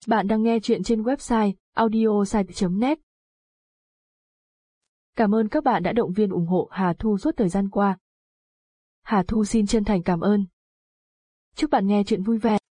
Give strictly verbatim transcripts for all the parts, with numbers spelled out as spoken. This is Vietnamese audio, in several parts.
Bạn đang nghe chuyện trên website audiosite chấm net. Cảm ơn các bạn đã động viên ủng hộ Hà Thu suốt thời gian qua. Hà Thu xin chân thành cảm ơn. Chúc bạn nghe chuyện vui vẻ.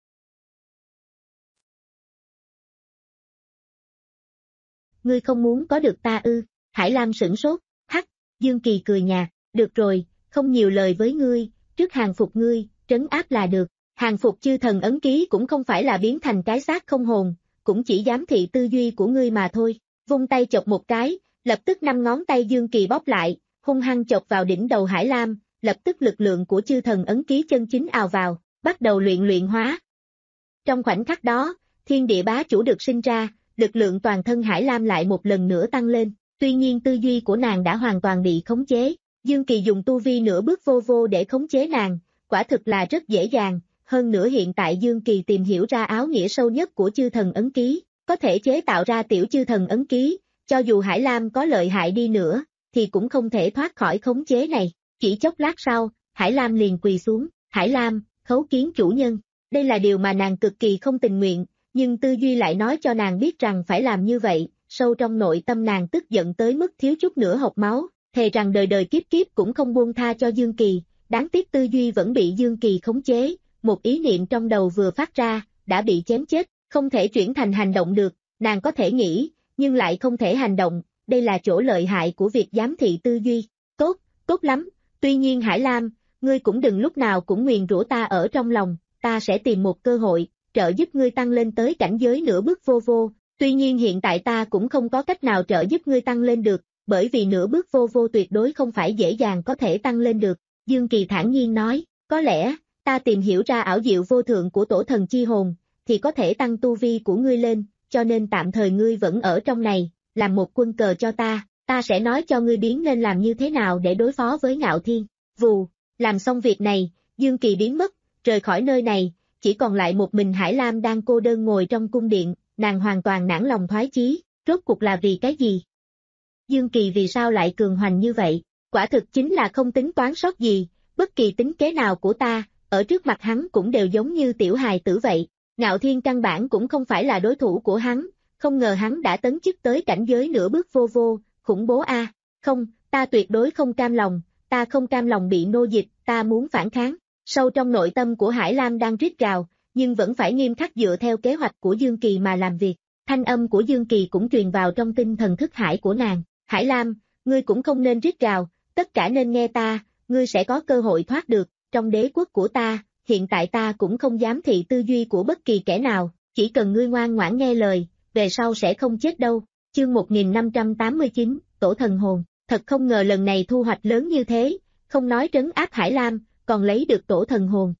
Ngươi không muốn có được ta ư? Hải Lam sửng sốt, hắc, Dương Kỳ cười nhạt, được rồi, không nhiều lời với ngươi, trước hàng phục ngươi, trấn áp là được. Hàng phục chư thần ấn ký cũng không phải là biến thành cái xác không hồn, cũng chỉ giám thị tư duy của ngươi mà thôi. Vung tay chọc một cái, lập tức năm ngón tay Dương Kỳ bóp lại, hung hăng chọc vào đỉnh đầu Hải Lam, lập tức lực lượng của chư thần ấn ký chân chính ào vào, bắt đầu luyện luyện hóa. Trong khoảnh khắc đó, thiên địa bá chủ được sinh ra, lực lượng toàn thân Hải Lam lại một lần nữa tăng lên, tuy nhiên tư duy của nàng đã hoàn toàn bị khống chế. Dương Kỳ dùng tu vi nửa bước vô vô để khống chế nàng, quả thực là rất dễ dàng. Hơn nữa hiện tại Dương Kỳ tìm hiểu ra áo nghĩa sâu nhất của chư thần ấn ký, có thể chế tạo ra tiểu chư thần ấn ký, cho dù Hải Lam có lợi hại đi nữa, thì cũng không thể thoát khỏi khống chế này. Chỉ chốc lát sau, Hải Lam liền quỳ xuống, Hải Lam, khấu kiến chủ nhân. Đây là điều mà nàng cực kỳ không tình nguyện, nhưng tư duy lại nói cho nàng biết rằng phải làm như vậy, sâu trong nội tâm nàng tức giận tới mức thiếu chút nữa hộc máu, thề rằng đời đời kiếp kiếp cũng không buông tha cho Dương Kỳ, đáng tiếc tư duy vẫn bị Dương Kỳ khống chế. Một ý niệm trong đầu vừa phát ra, đã bị chém chết, không thể chuyển thành hành động được, nàng có thể nghĩ, nhưng lại không thể hành động, đây là chỗ lợi hại của việc giám thị tư duy. Tốt, tốt lắm, tuy nhiên Hải Lam, ngươi cũng đừng lúc nào cũng nguyền rủa ta ở trong lòng, ta sẽ tìm một cơ hội, trợ giúp ngươi tăng lên tới cảnh giới nửa bước vô vô, tuy nhiên hiện tại ta cũng không có cách nào trợ giúp ngươi tăng lên được, bởi vì nửa bước vô vô tuyệt đối không phải dễ dàng có thể tăng lên được. Dương Kỳ thản nhiên nói, có lẽ, ta tìm hiểu ra ảo diệu vô thượng của tổ thần chi hồn, thì có thể tăng tu vi của ngươi lên, cho nên tạm thời ngươi vẫn ở trong này, làm một quân cờ cho ta, ta sẽ nói cho ngươi biến nên làm như thế nào để đối phó với Ngạo Thiên. Vù, làm xong việc này, Dương Kỳ biến mất, rời khỏi nơi này, chỉ còn lại một mình Hải Lam đang cô đơn ngồi trong cung điện, nàng hoàn toàn nản lòng thoái chí, rốt cuộc là vì cái gì? Dương Kỳ vì sao lại cường hoành như vậy? Quả thực chính là không tính toán sót gì, bất kỳ tính kế nào của ta, ở trước mặt hắn cũng đều giống như tiểu hài tử vậy. Ngạo Thiên căn bản cũng không phải là đối thủ của hắn, không ngờ hắn đã tấn chức tới cảnh giới nửa bước vô vô, khủng bố a. À. Không, ta tuyệt đối không cam lòng, ta không cam lòng bị nô dịch, ta muốn phản kháng. Sâu trong nội tâm của Hải Lam đang rít gào, nhưng vẫn phải nghiêm khắc dựa theo kế hoạch của Dương Kỳ mà làm việc. Thanh âm của Dương Kỳ cũng truyền vào trong tinh thần thức hải của nàng. Hải Lam, ngươi cũng không nên rít gào, tất cả nên nghe ta, ngươi sẽ có cơ hội thoát được. Trong đế quốc của ta, hiện tại ta cũng không dám thị tư duy của bất kỳ kẻ nào, chỉ cần ngươi ngoan ngoãn nghe lời, về sau sẽ không chết đâu. Chương một nghìn năm trăm tám mươi chín, Tổ thần hồn, thật không ngờ lần này thu hoạch lớn như thế, không nói trấn áp Hải Lam, còn lấy được tổ thần hồn.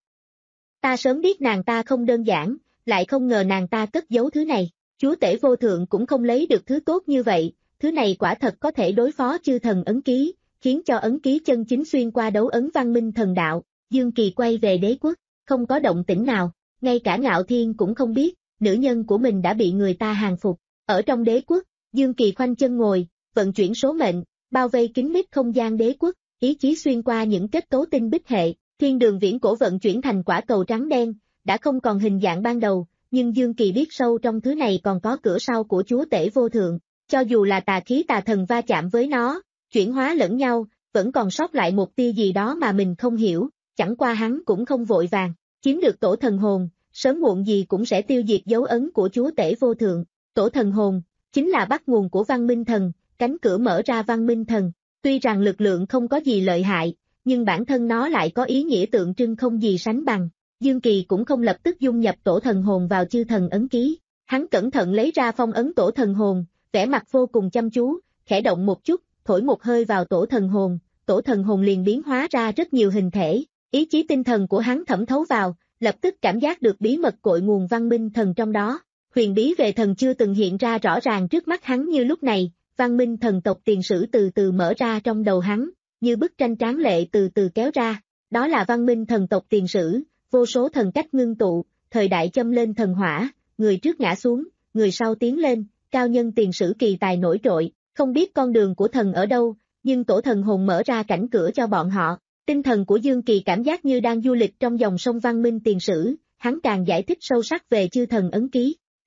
Ta sớm biết nàng ta không đơn giản, lại không ngờ nàng ta cất giấu thứ này, chúa tể vô thượng cũng không lấy được thứ tốt như vậy, thứ này quả thật có thể đối phó chư thần ấn ký, khiến cho ấn ký chân chính xuyên qua đấu ấn văn minh thần đạo. Dương Kỳ quay về đế quốc, không có động tĩnh nào, ngay cả Ngạo Thiên cũng không biết, nữ nhân của mình đã bị người ta hàng phục. Ở trong đế quốc, Dương Kỳ khoanh chân ngồi, vận chuyển số mệnh, bao vây kín mít không gian đế quốc, ý chí xuyên qua những kết cấu tinh bích hệ, thiên đường viễn cổ vận chuyển thành quả cầu trắng đen, đã không còn hình dạng ban đầu, nhưng Dương Kỳ biết sâu trong thứ này còn có cửa sau của chúa tể vô thượng, cho dù là tà khí tà thần va chạm với nó, chuyển hóa lẫn nhau, vẫn còn sót lại một tia gì đó mà mình không hiểu. Chẳng qua hắn cũng không vội vàng, chiếm được tổ thần hồn, sớm muộn gì cũng sẽ tiêu diệt dấu ấn của chúa tể vô thượng. Tổ thần hồn, chính là bắt nguồn của văn minh thần, cánh cửa mở ra văn minh thần. Tuy rằng lực lượng không có gì lợi hại, nhưng bản thân nó lại có ý nghĩa tượng trưng không gì sánh bằng. Dương Kỳ cũng không lập tức dung nhập tổ thần hồn vào chư thần ấn ký. Hắn cẩn thận lấy ra phong ấn tổ thần hồn, vẻ mặt vô cùng chăm chú, khẽ động một chút, thổi một hơi vào tổ thần hồn, tổ thần hồn liền biến hóa ra rất nhiều hình thể. Ý chí tinh thần của hắn thẩm thấu vào, lập tức cảm giác được bí mật cội nguồn văn minh thần trong đó. Huyền bí về thần chưa từng hiện ra rõ ràng trước mắt hắn như lúc này, văn minh thần tộc tiền sử từ từ mở ra trong đầu hắn, như bức tranh tráng lệ từ từ kéo ra. Đó là văn minh thần tộc tiền sử, vô số thần cách ngưng tụ, thời đại châm lên thần hỏa, người trước ngã xuống, người sau tiến lên, cao nhân tiền sử kỳ tài nổi trội, không biết con đường của thần ở đâu, nhưng tổ thần hồn mở ra cảnh cửa cho bọn họ. Tinh thần của Dương Kỳ cảm giác như đang du lịch trong dòng sông văn minh tiền sử, hắn càng giải thích sâu sắc về chư thần ấn ký.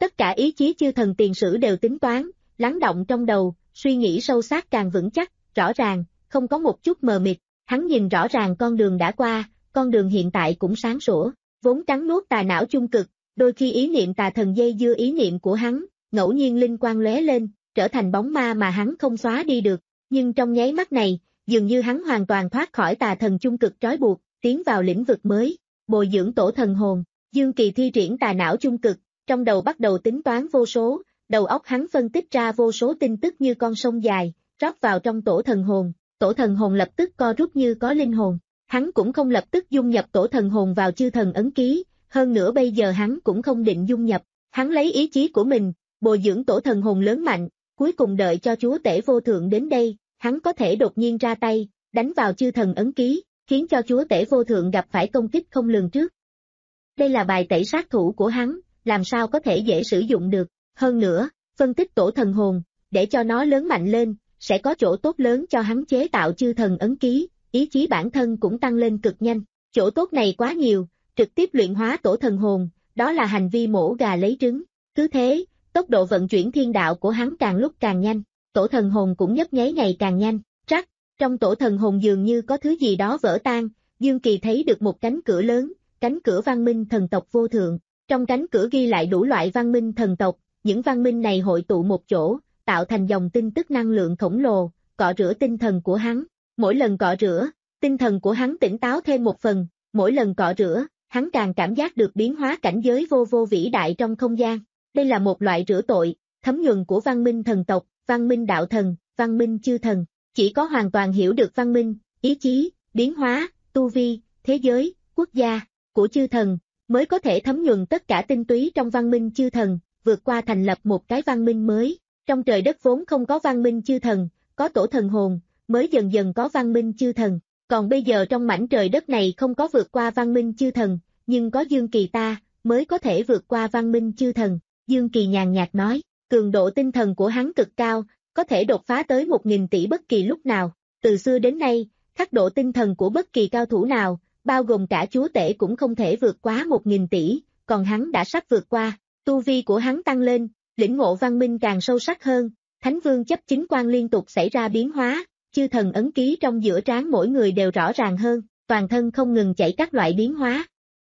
Tất cả ý chí chư thần tiền sử đều tính toán, lắng động trong đầu, suy nghĩ sâu sắc càng vững chắc, rõ ràng, không có một chút mờ mịt, hắn nhìn rõ ràng con đường đã qua, con đường hiện tại cũng sáng sủa, vốn cắn nuốt tà não chung cực, đôi khi ý niệm tà thần dây dưa ý niệm của hắn, ngẫu nhiên linh quang lóe lên, trở thành bóng ma mà hắn không xóa đi được, nhưng trong nháy mắt này, dường như hắn hoàn toàn thoát khỏi tà thần chung cực trói buộc, tiến vào lĩnh vực mới, bồi dưỡng tổ thần hồn, Dương Kỳ thi triển tà não chung cực, trong đầu bắt đầu tính toán vô số, đầu óc hắn phân tích ra vô số tin tức như con sông dài, rót vào trong tổ thần hồn, tổ thần hồn lập tức co rút như có linh hồn, hắn cũng không lập tức dung nhập tổ thần hồn vào chư thần ấn ký, hơn nữa bây giờ hắn cũng không định dung nhập, hắn lấy ý chí của mình, bồi dưỡng tổ thần hồn lớn mạnh, cuối cùng đợi cho chúa tể vô thượng đến đây, hắn có thể đột nhiên ra tay, đánh vào chư thần ấn ký, khiến cho chúa tể vô thượng gặp phải công kích không lường trước. Đây là bài tẩy sát thủ của hắn, làm sao có thể dễ sử dụng được, hơn nữa, phân tích tổ thần hồn, để cho nó lớn mạnh lên, sẽ có chỗ tốt lớn cho hắn chế tạo chư thần ấn ký, ý chí bản thân cũng tăng lên cực nhanh, chỗ tốt này quá nhiều, trực tiếp luyện hóa tổ thần hồn, đó là hành vi mổ gà lấy trứng, cứ thế, tốc độ vận chuyển thiên đạo của hắn càng lúc càng nhanh, tổ thần hồn cũng nhấp nháy ngày càng nhanh, rắc, trong tổ thần hồn dường như có thứ gì đó vỡ tan, Dương Kỳ thấy được một cánh cửa lớn, cánh cửa văn minh thần tộc vô thượng, trong cánh cửa ghi lại đủ loại văn minh thần tộc, những văn minh này hội tụ một chỗ, tạo thành dòng tin tức năng lượng khổng lồ, cọ rửa tinh thần của hắn, mỗi lần cọ rửa, tinh thần của hắn tỉnh táo thêm một phần, mỗi lần cọ rửa, hắn càng cảm giác được biến hóa cảnh giới vô vô vĩ đại trong không gian, đây là một loại rửa tội, thấm nhuần của văn minh thần tộc, văn minh đạo thần, văn minh chư thần, chỉ có hoàn toàn hiểu được văn minh, ý chí, biến hóa, tu vi, thế giới, quốc gia, của chư thần, mới có thể thấm nhuần tất cả tinh túy trong văn minh chư thần, vượt qua thành lập một cái văn minh mới. Trong trời đất vốn không có văn minh chư thần, có tổ thần hồn, mới dần dần có văn minh chư thần. Còn bây giờ trong mảnh trời đất này không có vượt qua văn minh chư thần, nhưng có Dương Kỳ ta, mới có thể vượt qua văn minh chư thần. Dương Kỳ nhàn nhạt nói, cường độ tinh thần của hắn cực cao, có thể đột phá tới một nghìn tỷ bất kỳ lúc nào. Từ xưa đến nay, khắc độ tinh thần của bất kỳ cao thủ nào, bao gồm cả chúa tể cũng không thể vượt quá một nghìn tỷ, còn hắn đã sắp vượt qua. Tu vi của hắn tăng lên, lĩnh ngộ văn minh càng sâu sắc hơn, Thánh Vương chấp chính quan liên tục xảy ra biến hóa, chư thần ấn ký trong giữa trán mỗi người đều rõ ràng hơn, toàn thân không ngừng chảy các loại biến hóa.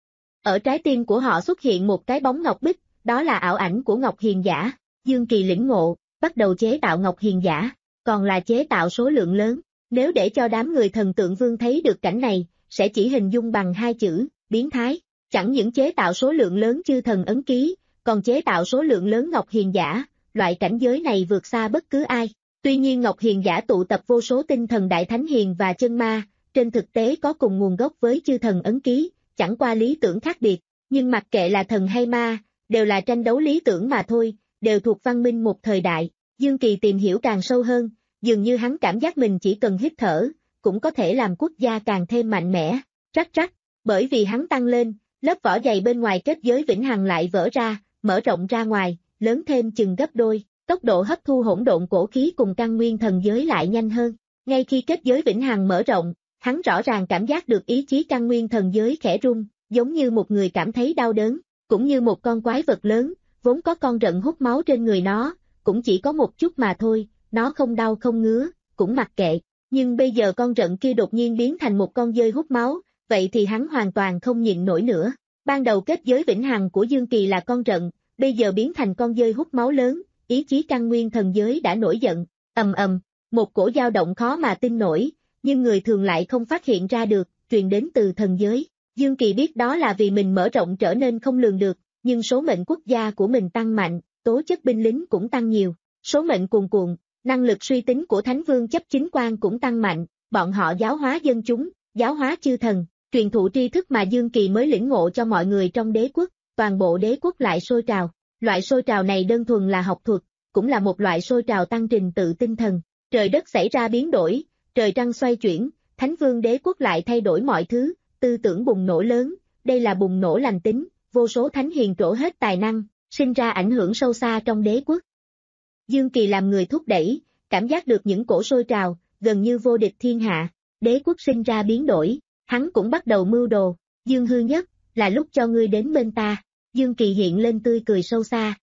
Ở trái tim của họ xuất hiện một cái bóng ngọc bích, đó là ảo ảnh của Ngọc Hiền Giả, Dương Kỳ lĩnh ngộ, bắt đầu chế tạo Ngọc Hiền Giả, còn là chế tạo số lượng lớn, nếu để cho đám người thần tượng vương thấy được cảnh này, sẽ chỉ hình dung bằng hai chữ, biến thái, chẳng những chế tạo số lượng lớn chư thần ấn ký, còn chế tạo số lượng lớn Ngọc Hiền Giả, loại cảnh giới này vượt xa bất cứ ai. Tuy nhiên Ngọc Hiền Giả tụ tập vô số tinh thần đại thánh hiền và chân ma, trên thực tế có cùng nguồn gốc với chư thần ấn ký, chẳng qua lý tưởng khác biệt, nhưng mặc kệ là thần hay ma, đều là tranh đấu lý tưởng mà thôi, đều thuộc văn minh một thời đại. Dương Kỳ tìm hiểu càng sâu hơn, dường như hắn cảm giác mình chỉ cần hít thở, cũng có thể làm quốc gia càng thêm mạnh mẽ, rắc rắc, bởi vì hắn tăng lên, lớp vỏ dày bên ngoài kết giới vĩnh hằng lại vỡ ra, mở rộng ra ngoài, lớn thêm chừng gấp đôi, tốc độ hấp thu hỗn độn cổ khí cùng căn nguyên thần giới lại nhanh hơn. Ngay khi kết giới vĩnh hằng mở rộng, hắn rõ ràng cảm giác được ý chí căn nguyên thần giới khẽ rung, giống như một người cảm thấy đau đớn, cũng như một con quái vật lớn, vốn có con rận hút máu trên người nó, cũng chỉ có một chút mà thôi, nó không đau không ngứa, cũng mặc kệ, nhưng bây giờ con rận kia đột nhiên biến thành một con dơi hút máu, vậy thì hắn hoàn toàn không nhịn nổi nữa. Ban đầu kết giới vĩnh hằng của Dương Kỳ là con rận, bây giờ biến thành con dơi hút máu lớn, ý chí căn nguyên thần giới đã nổi giận, ầm ầm, một cổ dao động khó mà tin nổi, nhưng người thường lại không phát hiện ra được, truyền đến từ thần giới. Dương Kỳ biết đó là vì mình mở rộng trở nên không lường được, nhưng số mệnh quốc gia của mình tăng mạnh, tố chất binh lính cũng tăng nhiều, số mệnh cuồn cuộn, năng lực suy tính của Thánh Vương chấp chính quan cũng tăng mạnh, bọn họ giáo hóa dân chúng, giáo hóa chư thần, truyền thụ tri thức mà Dương Kỳ mới lĩnh ngộ cho mọi người trong đế quốc, toàn bộ đế quốc lại sôi trào. Loại sôi trào này đơn thuần là học thuật, cũng là một loại sôi trào tăng trình tự tinh thần. Trời đất xảy ra biến đổi, trời trăng xoay chuyển, Thánh Vương đế quốc lại thay đổi mọi thứ, tư tưởng bùng nổ lớn, đây là bùng nổ lành tính, vô số thánh hiền trổ hết tài năng, sinh ra ảnh hưởng sâu xa trong đế quốc. Dương Kỳ làm người thúc đẩy, cảm giác được những cổ sôi trào, gần như vô địch thiên hạ, đế quốc sinh ra biến đổi, hắn cũng bắt đầu mưu đồ, Dương Hư Nhất, là lúc cho ngươi đến bên ta. Dương Kỳ hiện lên tươi cười sâu xa,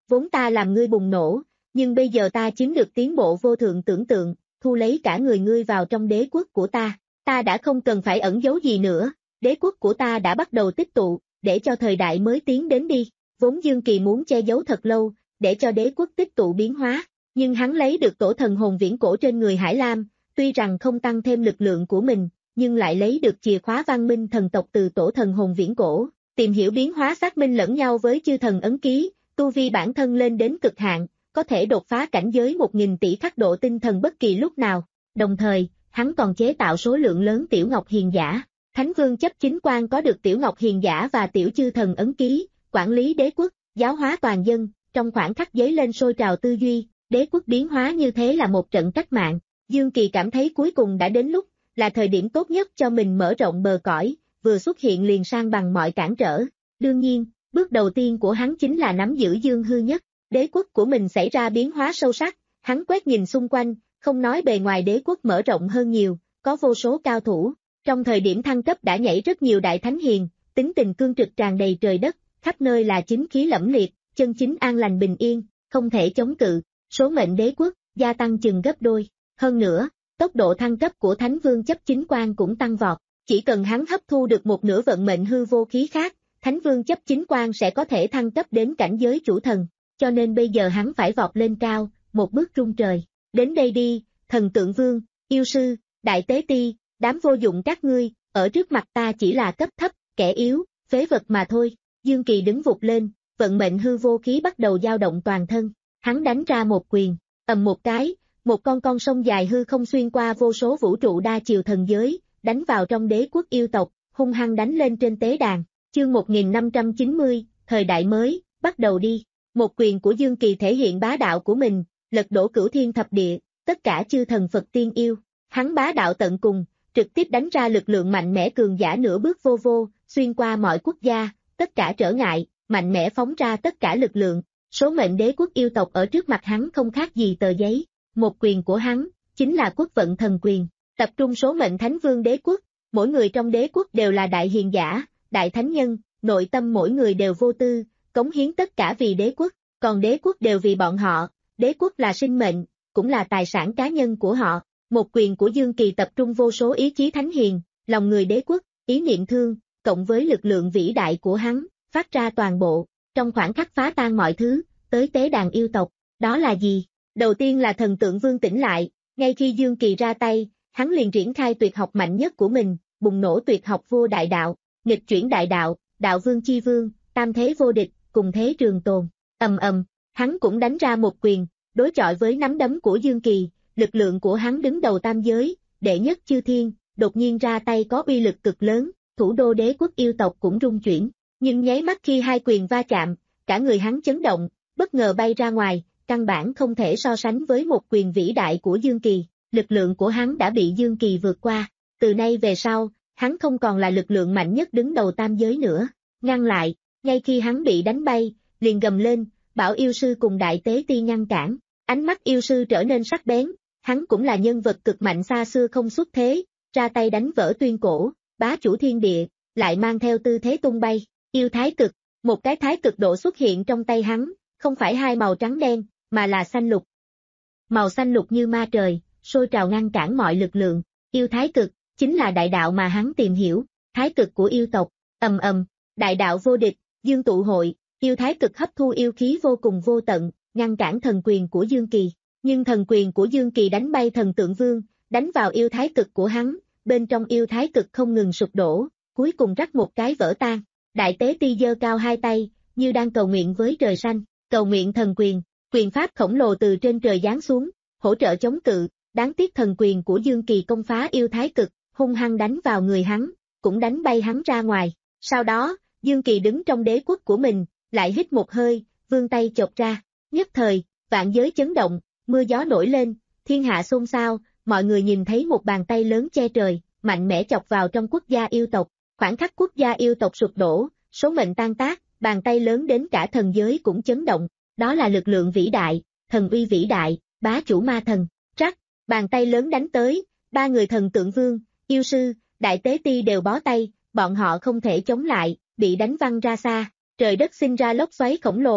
vốn ta làm ngươi bùng nổ, nhưng bây giờ ta chiếm được tiến bộ vô thượng tưởng tượng, thu lấy cả người ngươi vào trong đế quốc của ta, ta đã không cần phải ẩn giấu gì nữa, đế quốc của ta đã bắt đầu tích tụ, để cho thời đại mới tiến đến đi, vốn Dương Kỳ muốn che giấu thật lâu, để cho đế quốc tích tụ biến hóa, nhưng hắn lấy được tổ thần hồn viễn cổ trên người Hải Lam, tuy rằng không tăng thêm lực lượng của mình, nhưng lại lấy được chìa khóa văn minh thần tộc từ tổ thần hồn viễn cổ, tìm hiểu biến hóa xác minh lẫn nhau với chư thần ấn ký, tu vi bản thân lên đến cực hạn, có thể đột phá cảnh giới một nghìn tỷ khắc độ tinh thần bất kỳ lúc nào, đồng thời, hắn còn chế tạo số lượng lớn tiểu ngọc hiền giả. Thánh Vương chấp chính quan có được tiểu ngọc hiền giả và tiểu chư thần ấn ký, quản lý đế quốc, giáo hóa toàn dân, trong khoảng khắc dấy lên sôi trào tư duy, đế quốc biến hóa như thế là một trận cách mạng. Dương Kỳ cảm thấy cuối cùng đã đến lúc, là thời điểm tốt nhất cho mình mở rộng bờ cõi, vừa xuất hiện liền sang bằng mọi cản trở. Đương nhiên, bước đầu tiên của hắn chính là nắm giữ Dương Hư Nhất, đế quốc của mình xảy ra biến hóa sâu sắc, hắn quét nhìn xung quanh, không nói bề ngoài đế quốc mở rộng hơn nhiều, có vô số cao thủ. Trong thời điểm thăng cấp đã nhảy rất nhiều đại thánh hiền, tính tình cương trực tràn đầy trời đất, khắp nơi là chính khí lẫm liệt, chân chính an lành bình yên, không thể chống cự, số mệnh đế quốc, gia tăng chừng gấp đôi. Hơn nữa, tốc độ thăng cấp của Thánh Vương chấp chính quan cũng tăng vọt, chỉ cần hắn hấp thu được một nửa vận mệnh hư vô khí khác, Thánh Vương chấp chính quan sẽ có thể thăng cấp đến cảnh giới chủ thần, cho nên bây giờ hắn phải vọt lên cao, một bước rung trời. Đến đây đi, thần tượng vương, yêu sư, đại tế ti, đám vô dụng các ngươi, ở trước mặt ta chỉ là cấp thấp, kẻ yếu, phế vật mà thôi. Dương Kỳ đứng vụt lên, vận mệnh hư vô khí bắt đầu dao động toàn thân, hắn đánh ra một quyền, ầm một cái, một con con sông dài hư không xuyên qua vô số vũ trụ đa chiều thần giới, đánh vào trong đế quốc yêu tộc, hung hăng đánh lên trên tế đàn. Chương một nghìn năm trăm chín mươi, thời đại mới, bắt đầu đi. Một quyền của Dương Kỳ thể hiện bá đạo của mình, lật đổ cửu thiên thập địa, tất cả chư thần Phật tiên yêu. Hắn bá đạo tận cùng, trực tiếp đánh ra lực lượng mạnh mẽ cường giả nửa bước vô vô, xuyên qua mọi quốc gia, tất cả trở ngại, mạnh mẽ phóng ra tất cả lực lượng. Số mệnh đế quốc yêu tộc ở trước mặt hắn không khác gì tờ giấy. Một quyền của hắn, chính là quốc vận thần quyền, tập trung số mệnh thánh vương đế quốc, mỗi người trong đế quốc đều là đại hiền giả, đại thánh nhân, nội tâm mỗi người đều vô tư, cống hiến tất cả vì đế quốc, còn đế quốc đều vì bọn họ, đế quốc là sinh mệnh, cũng là tài sản cá nhân của họ. Một quyền của Dương Kỳ tập trung vô số ý chí thánh hiền, lòng người đế quốc, ý niệm thương, cộng với lực lượng vĩ đại của hắn, phát ra toàn bộ, trong khoảnh khắc phá tan mọi thứ, tới tế đàn yêu tộc. Đó là gì? Đầu tiên là thần tượng vương tỉnh lại, ngay khi Dương Kỳ ra tay, hắn liền triển khai tuyệt học mạnh nhất của mình, bùng nổ tuyệt học vô đại đạo, nghịch chuyển đại đạo, đạo vương chi vương, tam thế vô địch, cùng thế trường tồn. Ầm ầm, hắn cũng đánh ra một quyền, đối chọi với nắm đấm của Dương Kỳ, lực lượng của hắn đứng đầu tam giới, đệ nhất chư thiên, đột nhiên ra tay có uy lực cực lớn, thủ đô đế quốc yêu tộc cũng rung chuyển, nhưng nháy mắt khi hai quyền va chạm, cả người hắn chấn động, bất ngờ bay ra ngoài, căn bản không thể so sánh với một quyền vĩ đại của Dương Kỳ, lực lượng của hắn đã bị Dương Kỳ vượt qua, từ nay về sau, hắn không còn là lực lượng mạnh nhất đứng đầu tam giới nữa, ngăn lại, ngay khi hắn bị đánh bay, liền gầm lên, bảo yêu sư cùng đại tế ti ngăn cản, ánh mắt yêu sư trở nên sắc bén, hắn cũng là nhân vật cực mạnh xa xưa không xuất thế, ra tay đánh vỡ tuyên cổ, bá chủ thiên địa, lại mang theo tư thế tung bay, yêu thái cực, một cái thái cực độ xuất hiện trong tay hắn, không phải hai màu trắng đen, mà là xanh lục. Màu xanh lục như ma trời, sôi trào ngăn cản mọi lực lượng, yêu thái cực, chính là đại đạo mà hắn tìm hiểu, thái cực của yêu tộc, ầm ầm, đại đạo vô địch, dương tụ hội, yêu thái cực hấp thu yêu khí vô cùng vô tận, ngăn cản thần quyền của Dương Kỳ, nhưng thần quyền của Dương Kỳ đánh bay thần tượng vương, đánh vào yêu thái cực của hắn, bên trong yêu thái cực không ngừng sụp đổ, cuối cùng rắc một cái vỡ tan, đại tế ti giơ cao hai tay, như đang cầu nguyện với trời xanh, cầu nguyện thần quyền. Quyền pháp khổng lồ từ trên trời giáng xuống, hỗ trợ chống cự, đáng tiếc thần quyền của Dương Kỳ công phá yêu thái cực, hung hăng đánh vào người hắn, cũng đánh bay hắn ra ngoài. Sau đó, Dương Kỳ đứng trong đế quốc của mình, lại hít một hơi, vươn tay chộp ra, nhất thời, vạn giới chấn động, mưa gió nổi lên, thiên hạ xôn xao, mọi người nhìn thấy một bàn tay lớn che trời, mạnh mẽ chọc vào trong quốc gia yêu tộc, khoảnh khắc quốc gia yêu tộc sụp đổ, số mệnh tan tác, bàn tay lớn đến cả thần giới cũng chấn động. Đó là lực lượng vĩ đại, thần uy vĩ đại, bá chủ ma thần, rắc, bàn tay lớn đánh tới, ba người thần tượng vương, yêu sư, đại tế ti đều bó tay, bọn họ không thể chống lại, bị đánh văng ra xa, trời đất sinh ra lốc xoáy khổng lồ,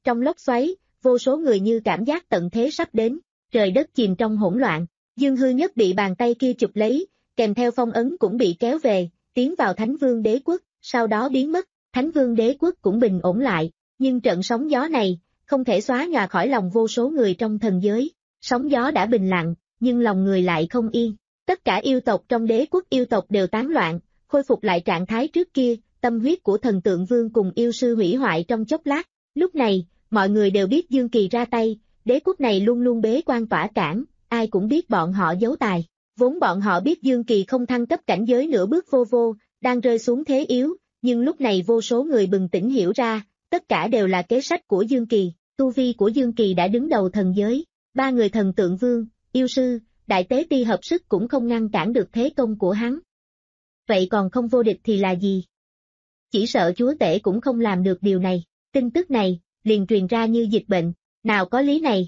Trong lốc xoáy, vô số người như cảm giác tận thế sắp đến, trời đất chìm trong hỗn loạn. Dương Hư Nhất bị bàn tay kia chụp lấy, kèm theo phong ấn cũng bị kéo về, tiến vào Thánh Vương Đế Quốc, sau đó biến mất. Thánh Vương Đế Quốc cũng bình ổn lại, nhưng trận sóng gió này không thể xóa nhòa khỏi lòng vô số người trong thần giới. Sóng gió đã bình lặng, nhưng lòng người lại không yên. Tất cả yêu tộc trong Đế Quốc yêu tộc đều tán loạn, khôi phục lại trạng thái trước kia, tâm huyết của Thần Tượng Vương cùng yêu sư hủy hoại trong chốc lát. Lúc này, mọi người đều biết Dương Kỳ ra tay, Đế Quốc này luôn luôn bế quan tỏa cản, ai cũng biết bọn họ giấu tài. Vốn bọn họ biết Dương Kỳ không thăng cấp cảnh giới nửa bước vô vô, đang rơi xuống thế yếu, nhưng lúc này vô số người bừng tỉnh hiểu ra, tất cả đều là kế sách của Dương Kỳ. Tu vi của Dương Kỳ đã đứng đầu thần giới, ba người Thần Tượng Vương, yêu sư, Đại Tế Ti hợp sức cũng không ngăn cản được thế công của hắn. Vậy còn không vô địch thì là gì? Chỉ sợ chúa tể cũng không làm được điều này. Tin tức này liền truyền ra như dịch bệnh, nào có lý này?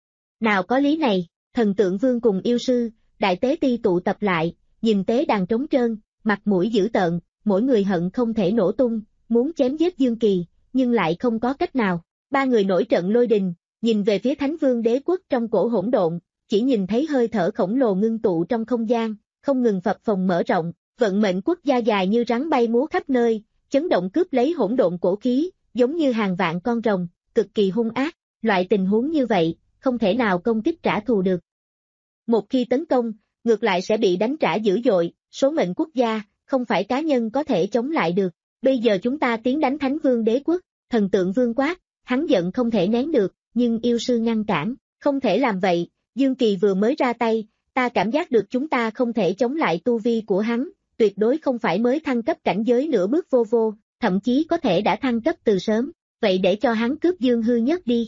Nào có lý này? Thần Tượng Vương cùng yêu sư, Đại Tế Ti tụ tập lại, nhìn tế đàn trống trơn, mặt mũi dữ tợn, mỗi người hận không thể nổ tung, muốn chém giết Dương Kỳ, nhưng lại không có cách nào. Ba người nổi trận lôi đình, nhìn về phía Thánh Vương Đế Quốc trong cổ hỗn độn, chỉ nhìn thấy hơi thở khổng lồ ngưng tụ trong không gian, không ngừng phập phồng mở rộng, vận mệnh quốc gia dài như rắn bay múa khắp nơi, chấn động cướp lấy hỗn độn cổ khí, giống như hàng vạn con rồng, cực kỳ hung ác. Loại tình huống như vậy, không thể nào công kích trả thù được. Một khi tấn công, ngược lại sẽ bị đánh trả dữ dội, số mệnh quốc gia, không phải cá nhân có thể chống lại được. Bây giờ chúng ta tiến đánh Thánh Vương Đế Quốc, Thần Tượng Vương quát, hắn giận không thể nén được, nhưng yêu sư ngăn cản, không thể làm vậy, Dương Kỳ vừa mới ra tay, ta cảm giác được chúng ta không thể chống lại tu vi của hắn, tuyệt đối không phải mới thăng cấp cảnh giới nửa bước vô vô, thậm chí có thể đã thăng cấp từ sớm, vậy để cho hắn cướp Dương Hư Nhất đi.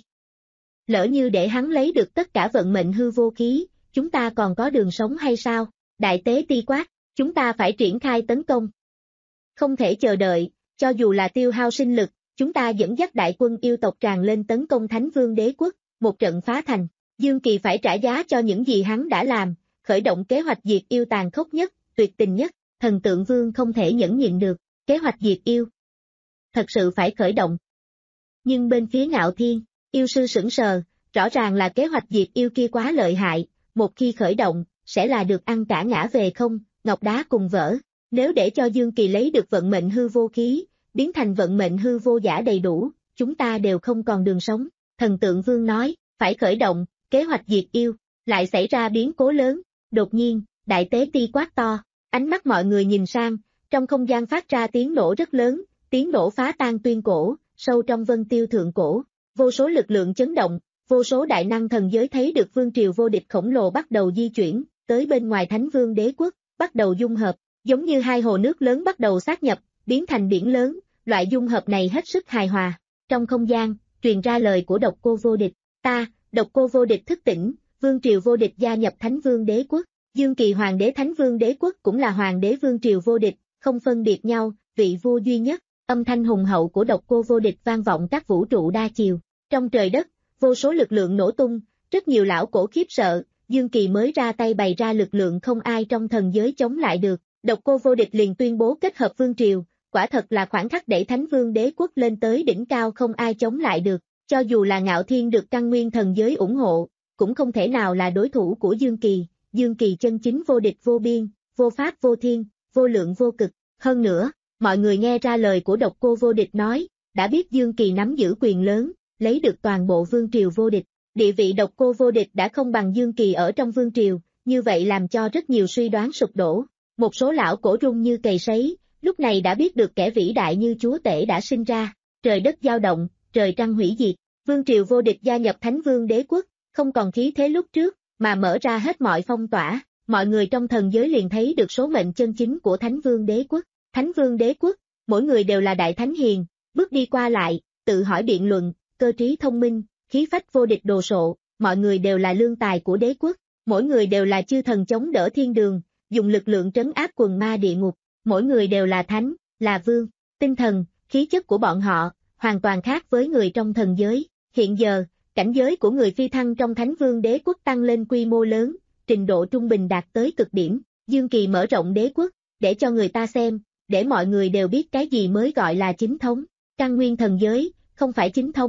Lỡ như để hắn lấy được tất cả vận mệnh hư vô khí, chúng ta còn có đường sống hay sao? Đại Tế Ti quát, chúng ta phải triển khai tấn công. Không thể chờ đợi, cho dù là tiêu hao sinh lực, chúng ta dẫn dắt đại quân yêu tộc tràn lên tấn công Thánh Vương Đế Quốc, một trận phá thành. Dương Kỳ phải trả giá cho những gì hắn đã làm, khởi động kế hoạch diệt yêu tàn khốc nhất, tuyệt tình nhất. Thần Tượng Vương không thể nhẫn nhịn được, kế hoạch diệt yêu. Thật sự phải khởi động. Nhưng bên phía Ngạo Thiên, yêu sư sững sờ, rõ ràng là kế hoạch diệt yêu kia quá lợi hại, một khi khởi động, sẽ là được ăn cả ngã về không, ngọc đá cùng vỡ. Nếu để cho Dương Kỳ lấy được vận mệnh hư vô khí, biến thành vận mệnh hư vô giả đầy đủ, chúng ta đều không còn đường sống. Thần Tượng Vương nói, phải khởi động, kế hoạch diệt yêu, lại xảy ra biến cố lớn. Đột nhiên, Đại Tế Ti quát to, ánh mắt mọi người nhìn sang, trong không gian phát ra tiếng nổ rất lớn, tiếng nổ phá tan tuyên cổ, sâu trong vân tiêu thượng cổ, vô số lực lượng chấn động, vô số đại năng thần giới thấy được vương triều vô địch khổng lồ bắt đầu di chuyển, tới bên ngoài Thánh Vương Đế Quốc, bắt đầu dung hợp, giống như hai hồ nước lớn bắt đầu sát nhập, biến thành biển lớn, loại dung hợp này hết sức hài hòa. Trong không gian, truyền ra lời của Độc Cô Vô Địch, ta, Độc Cô Vô Địch thức tỉnh, vương triều vô địch gia nhập Thánh Vương Đế Quốc. Dương Kỳ Hoàng đế Thánh Vương Đế Quốc cũng là Hoàng đế vương triều vô địch, không phân biệt nhau, vị vua duy nhất. Âm thanh hùng hậu của Độc Cô Vô Địch vang vọng các vũ trụ đa chiều. Trong trời đất, vô số lực lượng nổ tung, rất nhiều lão cổ khiếp sợ, Dương Kỳ mới ra tay bày ra lực lượng không ai trong thần giới chống lại được. Độc Cô Vô Địch liền tuyên bố kết hợp vương triều, quả thật là khoảnh khắc đẩy Thánh Vương Đế Quốc lên tới đỉnh cao không ai chống lại được. Cho dù là Ngạo Thiên được căn nguyên thần giới ủng hộ, cũng không thể nào là đối thủ của Dương Kỳ. Dương Kỳ chân chính vô địch vô biên, vô pháp vô thiên, vô lượng vô cực. Hơn nữa, mọi người nghe ra lời của Độc Cô Vô Địch nói, đã biết Dương Kỳ nắm giữ quyền lớn, lấy được toàn bộ vương triều vô địch. Địa vị Độc Cô Vô Địch đã không bằng Dương Kỳ ở trong vương triều, như vậy làm cho rất nhiều suy đoán sụp đổ. Một số lão cổ rung như cầy sấy, lúc này đã biết được kẻ vĩ đại như chúa tể đã sinh ra. Trời đất dao động, trời trăng hủy diệt, vương triều vô địch gia nhập Thánh Vương Đế Quốc, không còn khí thế lúc trước, mà mở ra hết mọi phong tỏa. Mọi người trong thần giới liền thấy được số mệnh chân chính của Thánh Vương Đế Quốc. Thánh Vương Đế Quốc, mỗi người đều là đại thánh hiền, bước đi qua lại, tự hỏi biện luận, cơ trí thông minh, khí phách vô địch đồ sộ, mọi người đều là lương tài của đế quốc, mỗi người đều là chư thần chống đỡ thiên đường, dùng lực lượng trấn áp quần ma địa ngục, mỗi người đều là thánh, là vương, tinh thần, khí chất của bọn họ, hoàn toàn khác với người trong thần giới. Hiện giờ, cảnh giới của người phi thăng trong Thánh Vương Đế Quốc tăng lên quy mô lớn, trình độ trung bình đạt tới cực điểm. Dương Kỳ mở rộng đế quốc, để cho người ta xem, để mọi người đều biết cái gì mới gọi là chính thống. Căn nguyên thần giới, không phải chính thống,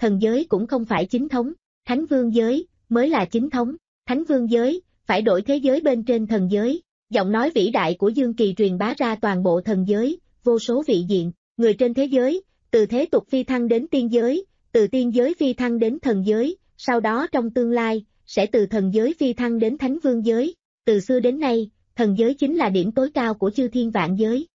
thần giới cũng không phải chính thống, thánh vương giới mới là chính thống, thánh vương giới phải đổi thế giới bên trên thần giới. Giọng nói vĩ đại của Dương Kỳ truyền bá ra toàn bộ thần giới, vô số vị diện, người trên thế giới, từ thế tục phi thăng đến tiên giới, từ tiên giới phi thăng đến thần giới, sau đó trong tương lai, sẽ từ thần giới phi thăng đến thánh vương giới. Từ xưa đến nay, thần giới chính là điểm tối cao của chư thiên vạn giới.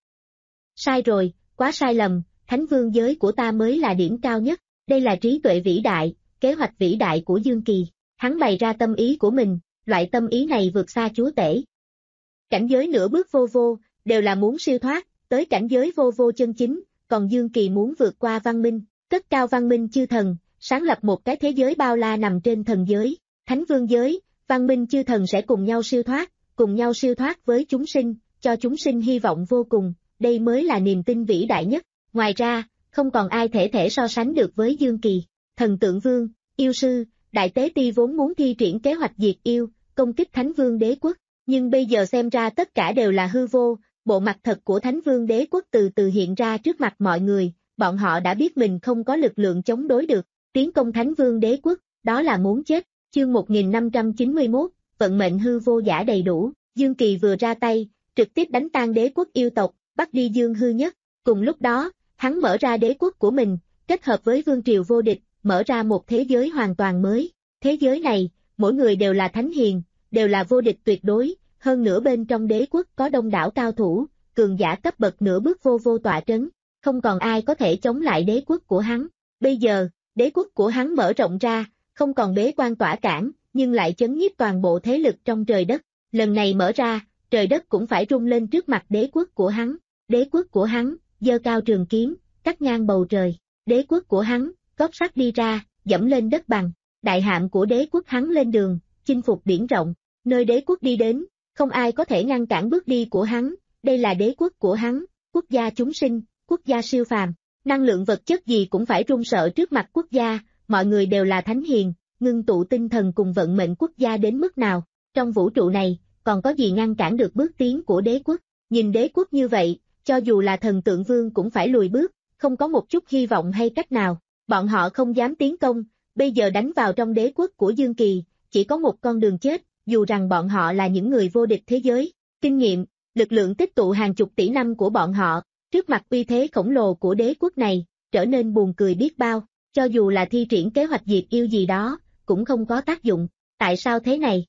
Sai rồi, quá sai lầm, thánh vương giới của ta mới là điểm cao nhất, đây là trí tuệ vĩ đại, kế hoạch vĩ đại của Dương Kỳ. Hắn bày ra tâm ý của mình, loại tâm ý này vượt xa chúa tể. Cảnh giới nửa bước vô vô, đều là muốn siêu thoát, tới cảnh giới vô vô chân chính, còn Dương Kỳ muốn vượt qua văn minh, cất cao văn minh chư thần, sáng lập một cái thế giới bao la nằm trên thần giới, thánh vương giới, văn minh chư thần sẽ cùng nhau siêu thoát, cùng nhau siêu thoát với chúng sinh, cho chúng sinh hy vọng vô cùng, đây mới là niềm tin vĩ đại nhất. Ngoài ra, không còn ai thể thể so sánh được với Dương Kỳ. Thần Tượng Vương, yêu sư, Đại Tế Ti vốn muốn thi triển kế hoạch diệt yêu, công kích Thánh Vương Đế Quốc, nhưng bây giờ xem ra tất cả đều là hư vô, bộ mặt thật của Thánh Vương Đế Quốc từ từ hiện ra trước mặt mọi người, bọn họ đã biết mình không có lực lượng chống đối được, tiến công Thánh Vương Đế Quốc, đó là muốn chết. Chương một nghìn năm trăm chín mươi mốt, vận mệnh hư vô giả đầy đủ, Dương Kỳ vừa ra tay, trực tiếp đánh tan đế quốc yêu tộc, bắt đi Dương Hư Nhất, cùng lúc đó, hắn mở ra đế quốc của mình, kết hợp với vương triều vô địch, mở ra một thế giới hoàn toàn mới. Thế giới này, mỗi người đều là thánh hiền, đều là vô địch tuyệt đối, hơn nữa bên trong đế quốc có đông đảo cao thủ, cường giả cấp bậc nửa bước vô vô tọa trấn, không còn ai có thể chống lại đế quốc của hắn. Bây giờ, đế quốc của hắn mở rộng ra, không còn bế quan tỏa cản, nhưng lại chấn nhiếp toàn bộ thế lực trong trời đất. Lần này mở ra, trời đất cũng phải rung lên trước mặt đế quốc của hắn. Đế quốc của hắn, giơ cao trường kiếm, cắt ngang bầu trời. Đế quốc của hắn, gót sắt đi ra, dẫm lên đất bằng. Đại hạm của đế quốc hắn lên đường, chinh phục biển rộng. Nơi đế quốc đi đến, không ai có thể ngăn cản bước đi của hắn. Đây là đế quốc của hắn, quốc gia chúng sinh, quốc gia siêu phàm. Năng lượng vật chất gì cũng phải run sợ trước mặt quốc gia, mọi người đều là thánh hiền, ngưng tụ tinh thần cùng vận mệnh quốc gia đến mức nào. Trong vũ trụ này, còn có gì ngăn cản được bước tiến của đế quốc? Nhìn đế quốc như vậy, cho dù là Thần Tượng Vương cũng phải lùi bước, không có một chút hy vọng hay cách nào. Bọn họ không dám tiến công, bây giờ đánh vào trong đế quốc của Dương Kỳ, chỉ có một con đường chết, dù rằng bọn họ là những người vô địch thế giới. Kinh nghiệm, lực lượng tích tụ hàng chục tỷ năm của bọn họ, trước mặt uy thế khổng lồ của đế quốc này, trở nên buồn cười biết bao, cho dù là thi triển kế hoạch diệt yêu gì đó, cũng không có tác dụng. Tại sao thế này?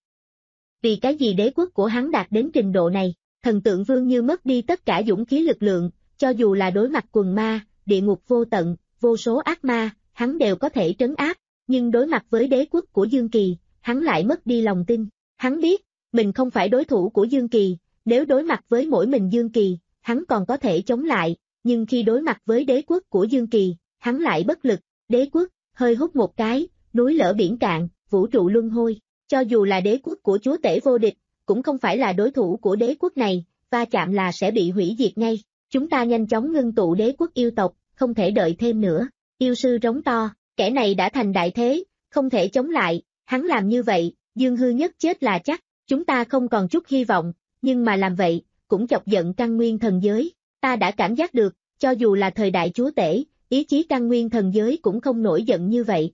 Vì cái gì đế quốc của hắn đạt đến trình độ này? Thần Tượng Vương như mất đi tất cả dũng khí lực lượng, cho dù là đối mặt quần ma, địa ngục vô tận, vô số ác ma, hắn đều có thể trấn áp, nhưng đối mặt với đế quốc của Dương Kỳ, hắn lại mất đi lòng tin. Hắn biết, mình không phải đối thủ của Dương Kỳ, nếu đối mặt với mỗi mình Dương Kỳ, hắn còn có thể chống lại, nhưng khi đối mặt với đế quốc của Dương Kỳ, hắn lại bất lực. Đế quốc, hơi hút một cái, núi lở biển cạn, vũ trụ luân hồi, cho dù là đế quốc của chúa tể vô địch, cũng không phải là đối thủ của đế quốc này, va chạm là sẽ bị hủy diệt ngay. Chúng ta nhanh chóng ngưng tụ đế quốc yêu tộc, không thể đợi thêm nữa. Yêu sư rống to, kẻ này đã thành đại thế, không thể chống lại, hắn làm như vậy, Dương Hư Nhất chết là chắc, chúng ta không còn chút hy vọng, nhưng mà làm vậy, cũng chọc giận căn nguyên thần giới. Ta đã cảm giác được, cho dù là thời đại chúa tể, ý chí căn nguyên thần giới cũng không nổi giận như vậy.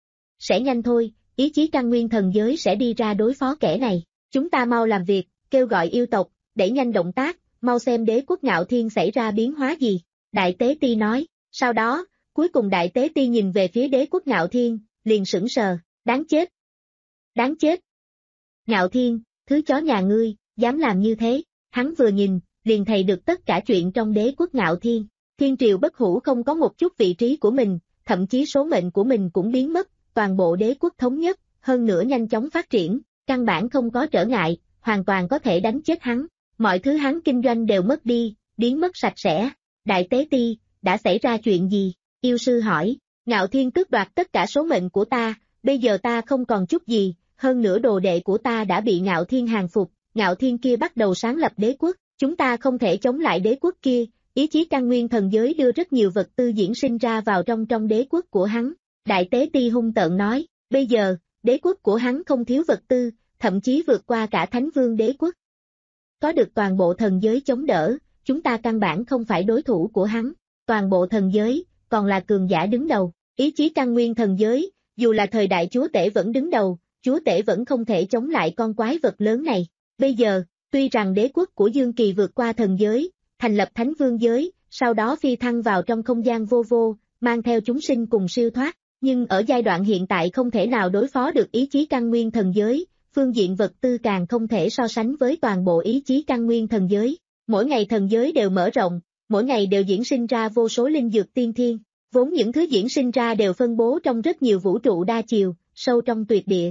Sẽ nhanh thôi, ý chí căn nguyên thần giới sẽ đi ra đối phó kẻ này. Chúng ta mau làm việc, kêu gọi yêu tộc, đẩy nhanh động tác, mau xem đế quốc Ngạo Thiên xảy ra biến hóa gì. Đại Tế Ti nói, sau đó, cuối cùng Đại Tế Ti nhìn về phía đế quốc Ngạo Thiên, liền sững sờ, đáng chết. Đáng chết. Ngạo Thiên, thứ chó nhà ngươi, dám làm như thế, hắn vừa nhìn, liền thấy được tất cả chuyện trong đế quốc Ngạo Thiên. Thiên triều bất hủ không có một chút vị trí của mình, thậm chí số mệnh của mình cũng biến mất, toàn bộ đế quốc thống nhất, hơn nữa nhanh chóng phát triển, căn bản không có trở ngại, hoàn toàn có thể đánh chết hắn. Mọi thứ hắn kinh doanh đều mất đi, biến mất sạch sẽ. Đại Tế Ti, đã xảy ra chuyện gì? Yêu sư hỏi. Ngạo Thiên tước đoạt tất cả số mệnh của ta, bây giờ ta không còn chút gì, hơn nữa đồ đệ của ta đã bị Ngạo Thiên hàng phục, Ngạo Thiên kia bắt đầu sáng lập đế quốc, chúng ta không thể chống lại đế quốc kia. Ý chí căn nguyên thần giới đưa rất nhiều vật tư diễn sinh ra vào trong trong đế quốc của hắn. Đại Tế Ti hung tợn nói, bây giờ, đế quốc của hắn không thiếu vật tư, thậm chí vượt qua cả Thánh Vương đế quốc. Có được toàn bộ thần giới chống đỡ, chúng ta căn bản không phải đối thủ của hắn. Toàn bộ thần giới, còn là cường giả đứng đầu, Ý chí căn nguyên thần giới, dù là thời đại chúa tể vẫn đứng đầu, chúa tể vẫn không thể chống lại con quái vật lớn này. Bây giờ, tuy rằng đế quốc của Dương Kỳ vượt qua thần giới, thành lập thánh vương giới, sau đó phi thăng vào trong không gian vô vô, mang theo chúng sinh cùng siêu thoát, nhưng ở giai đoạn hiện tại không thể nào đối phó được ý chí căn nguyên thần giới, phương diện vật tư càng không thể so sánh với toàn bộ ý chí căn nguyên thần giới. Mỗi ngày thần giới đều mở rộng, mỗi ngày đều diễn sinh ra vô số linh dược tiên thiên, vốn những thứ diễn sinh ra đều phân bố trong rất nhiều vũ trụ đa chiều, sâu trong tuyệt địa.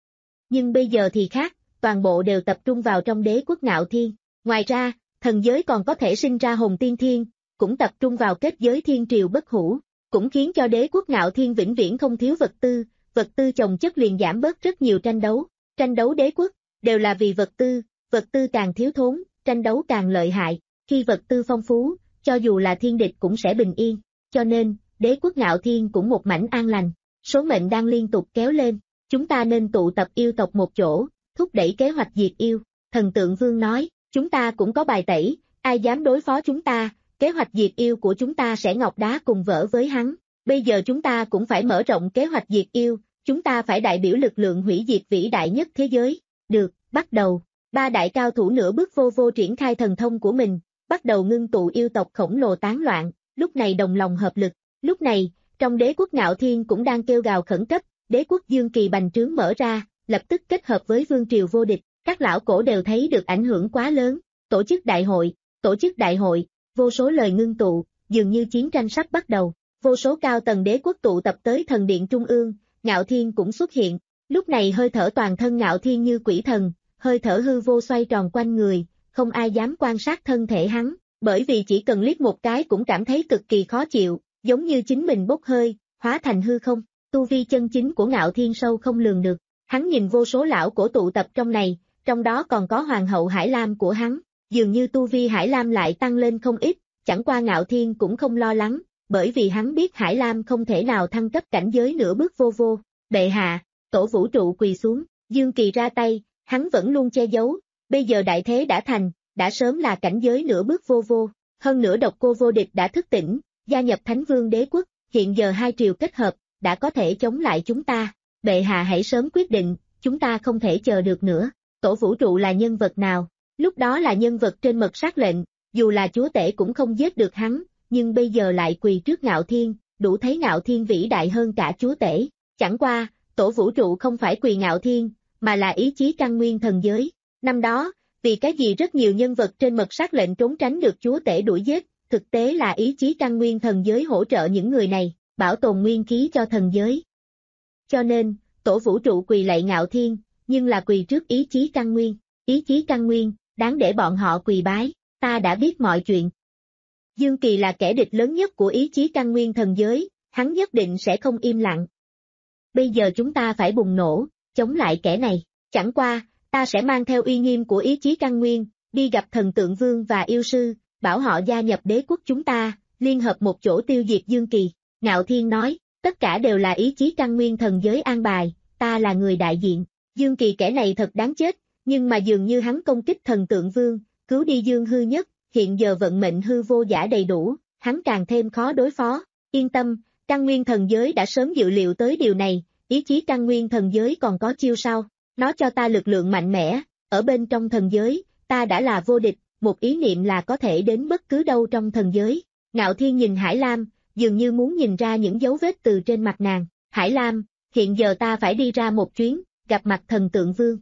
Nhưng bây giờ thì khác, toàn bộ đều tập trung vào trong đế quốc Ngạo Thiên. Ngoài ra, thần giới còn có thể sinh ra hồn tiên thiên, cũng tập trung vào kết giới thiên triều bất hủ, cũng khiến cho đế quốc Ngạo Thiên vĩnh viễn không thiếu vật tư, vật tư chồng chất liền giảm bớt rất nhiều tranh đấu. Tranh đấu đế quốc, đều là vì vật tư, vật tư càng thiếu thốn, tranh đấu càng lợi hại, khi vật tư phong phú, cho dù là thiên địch cũng sẽ bình yên, cho nên, đế quốc Ngạo Thiên cũng một mảnh an lành, số mệnh đang liên tục kéo lên, chúng ta nên tụ tập yêu tộc một chỗ, thúc đẩy kế hoạch diệt yêu, thần tượng vương nói, chúng ta cũng có bài tẩy, ai dám đối phó chúng ta, kế hoạch diệt yêu của chúng ta sẽ ngọc đá cùng vỡ với hắn, bây giờ chúng ta cũng phải mở rộng kế hoạch diệt yêu, chúng ta phải đại biểu lực lượng hủy diệt vĩ đại nhất thế giới, được, bắt đầu, ba đại cao thủ nửa bước vô vô triển khai thần thông của mình, bắt đầu ngưng tụ yêu tộc khổng lồ tán loạn, lúc này đồng lòng hợp lực, lúc này, trong đế quốc Ngạo Thiên cũng đang kêu gào khẩn cấp, đế quốc Dương Kỳ bành trướng mở ra, lập tức kết hợp với vương triều vô địch, các lão cổ đều thấy được ảnh hưởng quá lớn, tổ chức đại hội, tổ chức đại hội, vô số lời ngưng tụ, dường như chiến tranh sắp bắt đầu, vô số cao tầng đế quốc tụ tập tới thần điện trung ương, Ngạo Thiên cũng xuất hiện, lúc này hơi thở toàn thân Ngạo Thiên như quỷ thần, hơi thở hư vô xoay tròn quanh người, không ai dám quan sát thân thể hắn, bởi vì chỉ cần liếc một cái cũng cảm thấy cực kỳ khó chịu, giống như chính mình bốc hơi, hóa thành hư không, tu vi chân chính của Ngạo Thiên sâu không lường được, hắn nhìn vô số lão cổ tụ tập trong này, trong đó còn có hoàng hậu Hải Lam của hắn, dường như tu vi Hải Lam lại tăng lên không ít, chẳng qua Ngạo Thiên cũng không lo lắng, bởi vì hắn biết Hải Lam không thể nào thăng cấp cảnh giới nửa bước vô vô, bệ hạ, tổ vũ trụ quỳ xuống, Dương Kỳ ra tay, hắn vẫn luôn che giấu, bây giờ đại thế đã thành, đã sớm là cảnh giới nửa bước vô vô, hơn nữa độc cô vô địch đã thức tỉnh, gia nhập Thánh Vương đế quốc, hiện giờ hai triều kết hợp, đã có thể chống lại chúng ta, bệ hạ hãy sớm quyết định, chúng ta không thể chờ được nữa, tổ vũ trụ là nhân vật nào, lúc đó là nhân vật trên mật sát lệnh, dù là chúa tể cũng không giết được hắn, nhưng bây giờ lại quỳ trước Ngạo Thiên, đủ thấy Ngạo Thiên vĩ đại hơn cả chúa tể, chẳng qua, tổ vũ trụ không phải quỳ Ngạo Thiên, mà là ý chí căn nguyên thần giới, năm đó, vì cái gì rất nhiều nhân vật trên mật sát lệnh trốn tránh được chúa tể đuổi giết, thực tế là ý chí căn nguyên thần giới hỗ trợ những người này, bảo tồn nguyên khí cho thần giới. Cho nên, tổ vũ trụ quỳ lạy Ngạo Thiên, nhưng là quỳ trước ý chí căn nguyên, ý chí căn nguyên, đáng để bọn họ quỳ bái, ta đã biết mọi chuyện. Dương Kỳ là kẻ địch lớn nhất của ý chí căn nguyên thần giới, hắn nhất định sẽ không im lặng. Bây giờ chúng ta phải bùng nổ, chống lại kẻ này, chẳng qua, ta sẽ mang theo uy nghiêm của ý chí căn nguyên, đi gặp thần tượng vương và yêu sư, bảo họ gia nhập đế quốc chúng ta, liên hợp một chỗ tiêu diệt Dương Kỳ. Ngạo Thiên nói, tất cả đều là ý chí căn nguyên thần giới an bài, ta là người đại diện. Dương Kỳ kẻ này thật đáng chết, nhưng mà dường như hắn công kích thần tượng vương, cứu đi Dương hư nhất, hiện giờ vận mệnh hư vô giả đầy đủ, hắn càng thêm khó đối phó. Yên tâm, căn nguyên thần giới đã sớm dự liệu tới điều này, ý chí căn nguyên thần giới còn có chiêu sau, nó cho ta lực lượng mạnh mẽ, ở bên trong thần giới, ta đã là vô địch, một ý niệm là có thể đến bất cứ đâu trong thần giới. Ngạo Thiên nhìn Hải Lam, dường như muốn nhìn ra những dấu vết từ trên mặt nàng. Hải Lam, hiện giờ ta phải đi ra một chuyến, gặp mặt thần tượng vương.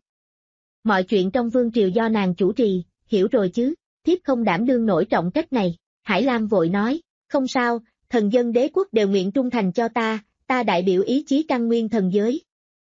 Mọi chuyện trong vương triều do nàng chủ trì, hiểu rồi chứ, thiếp không đảm đương nổi trọng trách này. Hải Lam vội nói, không sao, thần dân đế quốc đều nguyện trung thành cho ta, ta đại biểu ý chí căn nguyên thần giới.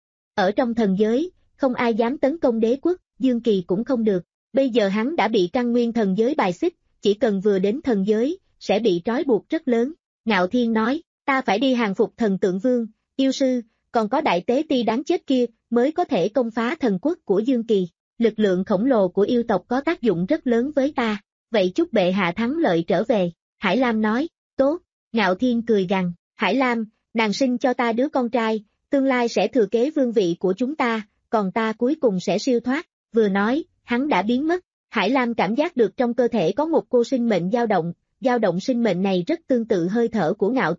Ở trong thần giới, không ai dám tấn công đế quốc, Dương Kỳ cũng không được. Bây giờ hắn đã bị căn nguyên thần giới bài xích, chỉ cần vừa đến thần giới, sẽ bị trói buộc rất lớn. Ngạo Thiên nói, ta phải đi hàng phục thần tượng vương, yêu sư, còn có đại tế ti đáng chết kia, mới có thể công phá thần quốc của Dương Kỳ. Lực lượng khổng lồ của yêu tộc có tác dụng rất lớn với ta, vậy chúc bệ hạ thắng lợi trở về. Hải Lam nói, tốt. Ngạo Thiên cười gằn, Hải Lam, nàng sinh cho ta đứa con trai, tương lai sẽ thừa kế vương vị của chúng ta, còn ta cuối cùng sẽ siêu thoát. Vừa nói, hắn đã biến mất. Hải Lam cảm giác được trong cơ thể có một cô sinh mệnh dao động, dao động sinh mệnh này rất tương tự hơi thở của Ngạo Thiên,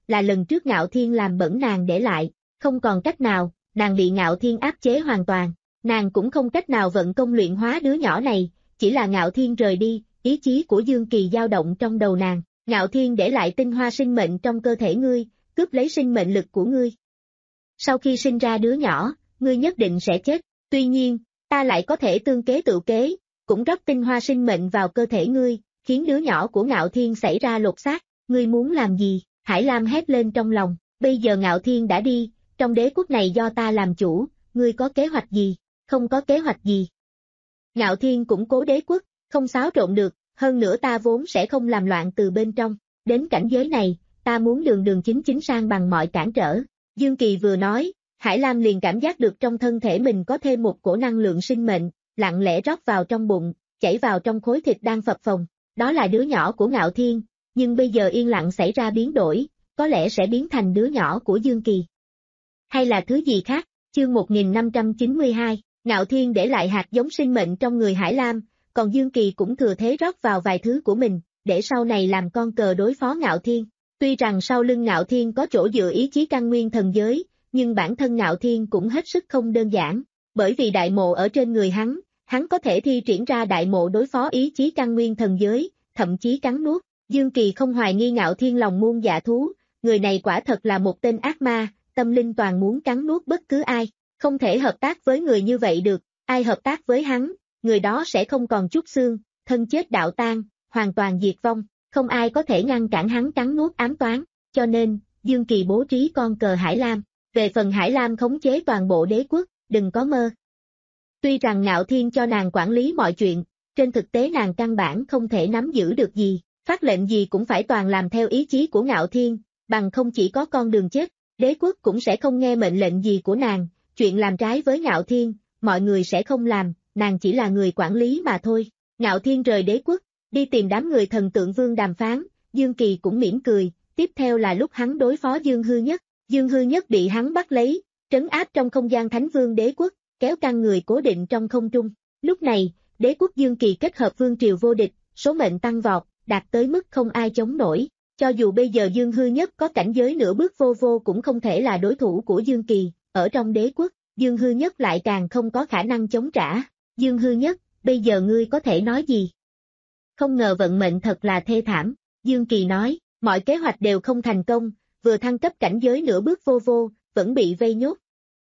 là lần trước Ngạo Thiên làm bẩn nàng để lại, không còn cách nào, nàng bị Ngạo Thiên áp chế hoàn toàn, nàng cũng không cách nào vận công luyện hóa đứa nhỏ này, chỉ là Ngạo Thiên rời đi, ý chí của Dương Kỳ dao động trong đầu nàng, Ngạo Thiên để lại tinh hoa sinh mệnh trong cơ thể ngươi, cướp lấy sinh mệnh lực của ngươi. Sau khi sinh ra đứa nhỏ, ngươi nhất định sẽ chết, tuy nhiên, ta lại có thể tương kế tự kế, cũng rót tinh hoa sinh mệnh vào cơ thể ngươi, khiến đứa nhỏ của Ngạo Thiên xảy ra lột xác, ngươi muốn làm gì? Hải Lam hét lên trong lòng, bây giờ Ngạo Thiên đã đi, trong đế quốc này do ta làm chủ, ngươi có kế hoạch gì? Không có kế hoạch gì. Ngạo Thiên củng cố đế quốc, không xáo trộn được, hơn nữa ta vốn sẽ không làm loạn từ bên trong, đến cảnh giới này, ta muốn đường đường chính chính sang bằng mọi cản trở. Dương Kỳ vừa nói, Hải Lam liền cảm giác được trong thân thể mình có thêm một cổ năng lượng sinh mệnh, lặng lẽ rót vào trong bụng, chảy vào trong khối thịt đang phập phồng, đó là đứa nhỏ của Ngạo Thiên, nhưng bây giờ yên lặng xảy ra biến đổi, có lẽ sẽ biến thành đứa nhỏ của Dương Kỳ. Hay là thứ gì khác, chương một nghìn năm trăm chín mươi hai, Ngạo Thiên để lại hạt giống sinh mệnh trong người Hải Lam, còn Dương Kỳ cũng thừa thế rót vào vài thứ của mình, để sau này làm con cờ đối phó Ngạo Thiên. Tuy rằng sau lưng Ngạo Thiên có chỗ dựa ý chí căn nguyên thần giới, nhưng bản thân Ngạo Thiên cũng hết sức không đơn giản, bởi vì đại mộ ở trên người hắn, hắn có thể thi triển ra đại mộ đối phó ý chí căn nguyên thần giới, thậm chí cắn nuốt. Dương Kỳ không hoài nghi Ngạo Thiên lòng muôn dạ thú, người này quả thật là một tên ác ma, tâm linh toàn muốn cắn nuốt bất cứ ai, không thể hợp tác với người như vậy được, ai hợp tác với hắn, người đó sẽ không còn chút xương, thân chết đạo tan, hoàn toàn diệt vong, không ai có thể ngăn cản hắn cắn nuốt ám toán, cho nên, Dương Kỳ bố trí con cờ Hải Lam, về phần Hải Lam khống chế toàn bộ đế quốc, đừng có mơ. Tuy rằng Ngạo Thiên cho nàng quản lý mọi chuyện, trên thực tế nàng căn bản không thể nắm giữ được gì, phát lệnh gì cũng phải toàn làm theo ý chí của Ngạo Thiên, bằng không chỉ có con đường chết, đế quốc cũng sẽ không nghe mệnh lệnh gì của nàng, chuyện làm trái với Ngạo Thiên, mọi người sẽ không làm, nàng chỉ là người quản lý mà thôi. Ngạo Thiên rời đế quốc, đi tìm đám người thần tượng vương đàm phán, Dương Kỳ cũng mỉm cười, tiếp theo là lúc hắn đối phó Dương Hư Nhất, Dương Hư Nhất bị hắn bắt lấy, trấn áp trong không gian Thánh Vương đế quốc, kéo căng người cố định trong không trung. Lúc này, đế quốc Dương Kỳ kết hợp vương triều vô địch, số mệnh tăng vọt, đạt tới mức không ai chống nổi. Cho dù bây giờ Dương Hư Nhất có cảnh giới nửa bước vô vô cũng không thể là đối thủ của Dương Kỳ, ở trong đế quốc, Dương Hư Nhất lại càng không có khả năng chống trả. Dương Hư Nhất, bây giờ ngươi có thể nói gì? Không ngờ vận mệnh thật là thê thảm, Dương Kỳ nói, mọi kế hoạch đều không thành công, vừa thăng cấp cảnh giới nửa bước vô vô, vẫn bị vây nhốt.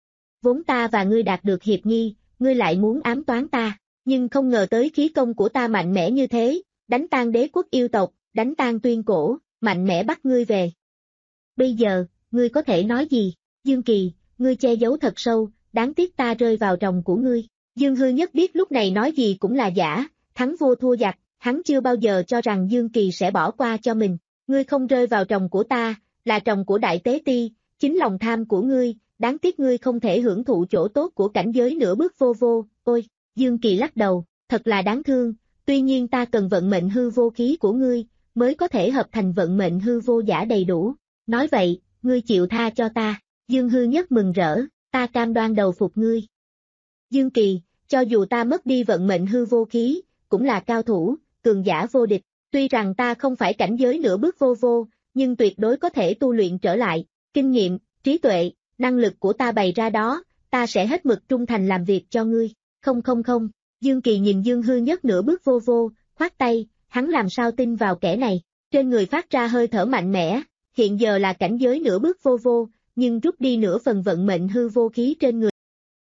Vốn ta và ngươi đạt được hiệp nghi, ngươi lại muốn ám toán ta, nhưng không ngờ tới khí công của ta mạnh mẽ như thế, đánh tan đế quốc yêu tộc, đánh tan tuyên cổ, mạnh mẽ bắt ngươi về. Bây giờ, ngươi có thể nói gì? Dương Kỳ, ngươi che giấu thật sâu, đáng tiếc ta rơi vào ròng của ngươi. Dương Hư Nhất biết lúc này nói gì cũng là giả, thắng vua thua giặc, hắn chưa bao giờ cho rằng Dương Kỳ sẽ bỏ qua cho mình. Ngươi không rơi vào ròng của ta, là ròng của Đại Tế Ti, chính lòng tham của ngươi, đáng tiếc ngươi không thể hưởng thụ chỗ tốt của cảnh giới nửa bước vô vô. Ôi, Dương Kỳ lắc đầu, thật là đáng thương, tuy nhiên ta cần vận mệnh hư vô khí của ngươi, mới có thể hợp thành vận mệnh hư vô giả đầy đủ. Nói vậy, ngươi chịu tha cho ta. Dương Hư Nhất mừng rỡ, ta cam đoan đầu phục ngươi. Dương Kỳ, cho dù ta mất đi vận mệnh hư vô khí, cũng là cao thủ, cường giả vô địch, tuy rằng ta không phải cảnh giới nửa bước vô vô, nhưng tuyệt đối có thể tu luyện trở lại, kinh nghiệm, trí tuệ, năng lực của ta bày ra đó, ta sẽ hết mực trung thành làm việc cho ngươi. Không không không, Dương Kỳ nhìn Dương Hư Nhất nửa bước vô vô, khoát tay, hắn làm sao tin vào kẻ này, trên người phát ra hơi thở mạnh mẽ, hiện giờ là cảnh giới nửa bước vô vô, nhưng rút đi nửa phần vận mệnh hư vô khí trên người.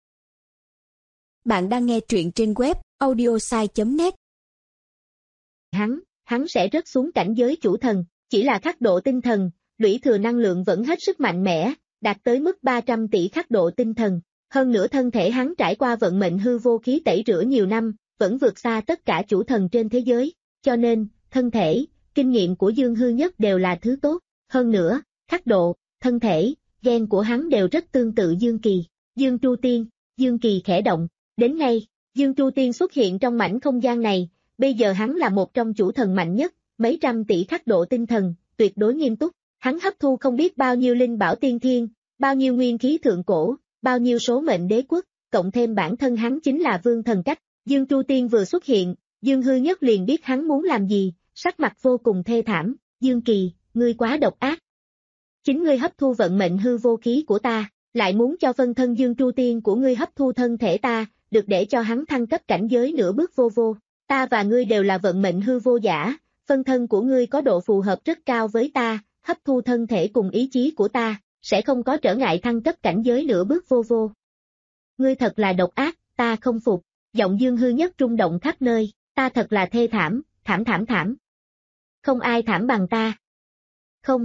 Bạn đang nghe truyện trên web audiosai chấm net. Hắn, hắn sẽ rớt xuống cảnh giới chủ thần, chỉ là khắc độ tinh thần, lũy thừa năng lượng vẫn hết sức mạnh mẽ, đạt tới mức ba trăm tỷ khắc độ tinh thần. Hơn nữa thân thể hắn trải qua vận mệnh hư vô khí tẩy rửa nhiều năm, vẫn vượt xa tất cả chủ thần trên thế giới, cho nên, thân thể, kinh nghiệm của Dương Hư Nhất đều là thứ tốt. Hơn nữa, khắc độ, thân thể, gen của hắn đều rất tương tự Dương Kỳ. Dương Tru Tiên, Dương Kỳ khẽ động, đến ngay, Dương Tru Tiên xuất hiện trong mảnh không gian này, bây giờ hắn là một trong chủ thần mạnh nhất, mấy trăm tỷ khắc độ tinh thần, tuyệt đối nghiêm túc, hắn hấp thu không biết bao nhiêu linh bảo tiên thiên, bao nhiêu nguyên khí thượng cổ, bao nhiêu số mệnh đế quốc, cộng thêm bản thân hắn chính là vương thần cách. Dương Tru Tiên vừa xuất hiện, Dương Hư Nhất liền biết hắn muốn làm gì, sắc mặt vô cùng thê thảm. Dương Kỳ, ngươi quá độc ác. Chính ngươi hấp thu vận mệnh hư vô khí của ta, lại muốn cho phân thân Dương Tru Tiên của ngươi hấp thu thân thể ta, được để cho hắn thăng cấp cảnh giới nửa bước vô vô. Ta và ngươi đều là vận mệnh hư vô giả, phân thân của ngươi có độ phù hợp rất cao với ta, hấp thu thân thể cùng ý chí của ta, sẽ không có trở ngại thăng cấp cảnh giới nửa bước vô vô. Ngươi thật là độc ác, ta không phục, giọng Dương Hư Nhất rung động khắp nơi, ta thật là thê thảm, thảm thảm thảm. Không ai thảm bằng ta. Không.